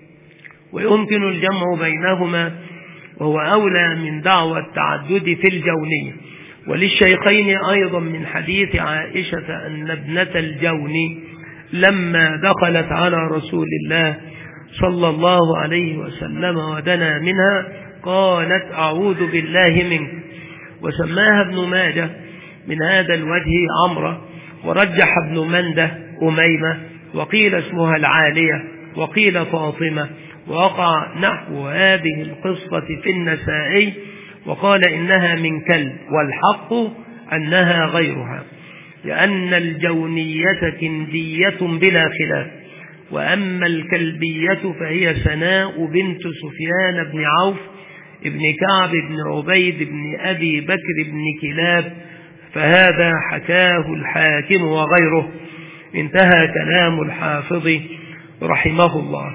ويمكن الجمع بينهما، وهو أولى من دعوى التعدد في الجونية. وللشيخين أيضا من حديث عائشة أن ابنة الجون لما دخلت على رسول الله صلى الله عليه وسلم ودنا منها قالت أعوذ بالله منك، وسماها ابن ماجه من هذا الوجه عمرة، ورجح ابن منده أميمة، وقيل اسمها العالية، وقيل فاطمة، ووقع نحو هذه القصة في النسائي وقال إنها من كلب، والحق أنها غيرها، لأن الجونية كندية بلا خلاف، وأما الكلبية فهي سناء بنت سفيان بن عوف ابن كعب بن عبيد بن أبي بكر بن كلاب، فهذا حكاه الحاكم وغيره. انتهى كلام الحافظ رحمه الله.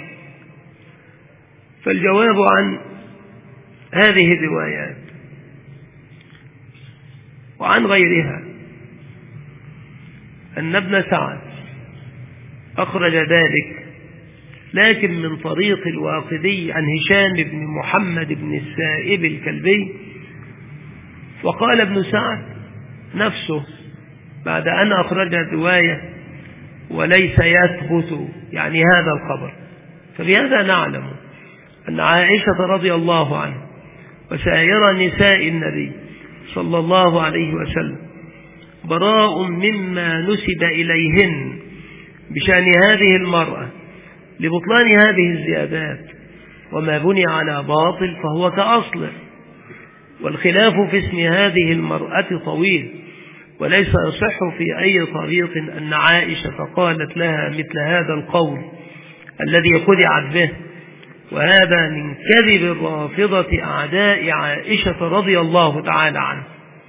فالجواب عن هذه الروايات وعن غيرها أن ابن سعد أخرج ذلك، لكن من طريق الواقدي عن هشام بن محمد بن السائب الكلبي. وقال ابن سعد نفسه بعد أن أخرج الرواية وليس يثبت يعني هذا الخبر، فبهذا نعلم أن عائشة رضي الله عنها وسائر نساء النبي صلى الله عليه وسلم براء مما نسب إليهن بشأن هذه المرأة لبطلان هذه الزيادات، وما بني على باطل فهو كأصله. والخلاف في اسم هذه المرأة طويل، وليس يصح في أي طريق أن عائشة قالت لها مثل هذا القول الذي خدعت به، وهذا من كذب الرافضة أعداء عائشة رضي الله تعالى عنها.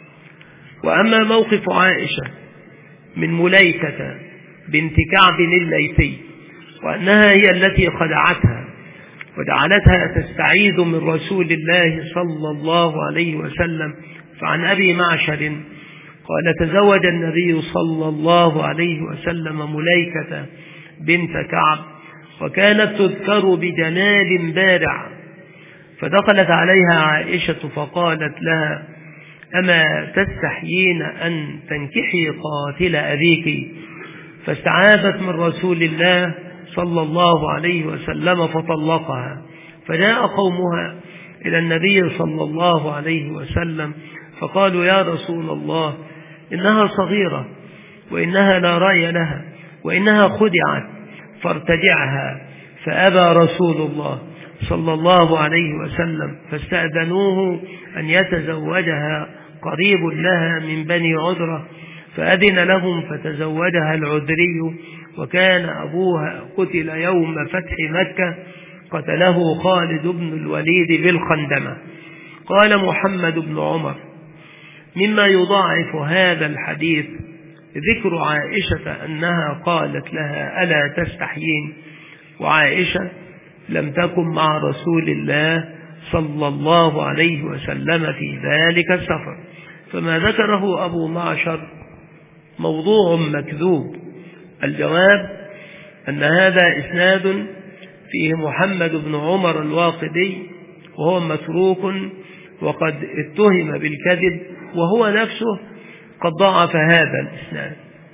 وأما موقف عائشة من مليكة بنت كعب الليثي وأنها هي التي خدعتها وجعلتها تستعيذ من رسول الله صلى الله عليه وسلم، فعن أبي معشر قال تزوج النبي صلى الله عليه وسلم مليكة بنت كعب، وكانت تذكر بجمال بارع، فدخلت عليها عائشة فقالت لها أما تستحيين أن تنكحي قاتل أبيك؟ فاستعاذت من رسول الله صلى الله عليه وسلم فطلقها. فجاء قومها إلى النبي صلى الله عليه وسلم فقالوا يا رسول الله إنها صغيرة وإنها لا رأي لها وإنها خدعت فارتجعها، فأبى رسول الله صلى الله عليه وسلم، فاستأذنوه أن يتزوجها قريب لها من بني عذرة، فأذن لهم فتزوجها العذري، وكان أبوها قتل يوم فتح مكة، قتله خالد بن الوليد بالخندمة. قال محمد بن عمر مما يضاعف هذا الحديث ذكر عائشة أنها قالت لها ألا تستحيين، وعائشة لم تكن مع رسول الله صلى الله عليه وسلم في ذلك السفر، فما ذكره أبو معشر موضوع مكذوب. الجواب أن هذا إسناد فيه محمد بن عمر الواقدي وهو متروك وقد اتهم بالكذب، وهو نفسه قد ضعف هذا الإسناد،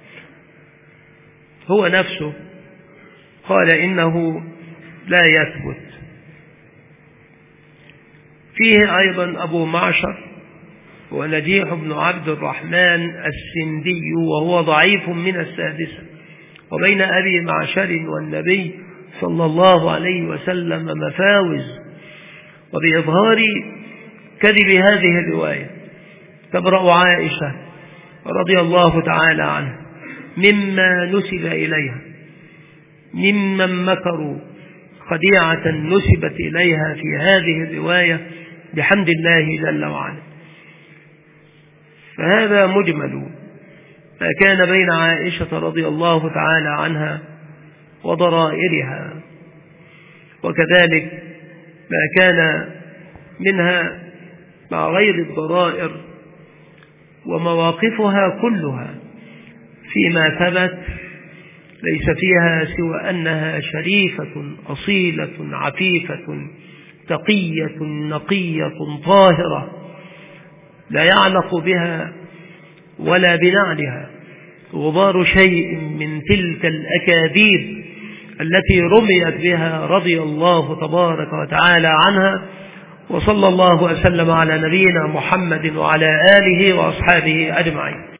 هو نفسه قال إنه لا يثبت. فيه أيضا أبو معشر ونجيح بن عبد الرحمن السندي وهو ضعيف من السادسة، وبين أبي معشر والنبي صلى الله عليه وسلم مفاوز. وبإظهار كذب هذه الرواية تبرأ عائشة رضي الله تعالى عنها مما نسب إليها ممن مكروا خديعة نسبت إليها في هذه الرواية بحمد الله جل وعلا. فهذا مجمل ما كان بين عائشة رضي الله تعالى عنها وضرائرها، وكذلك ما كان منها مع غير الضرائر، ومواقفها كلها فيما ثبت ليس فيها سوى أنها شريفة أصيلة عفيفة تقية نقية طاهرة، لا يعلق بها ولا بنعلها غبار شيء من تلك الأكاذيب التي رميت بها رضي الله تبارك وتعالى عنها. وصلى الله وسلم على نبينا محمد وعلى آله وأصحابه أجمعين.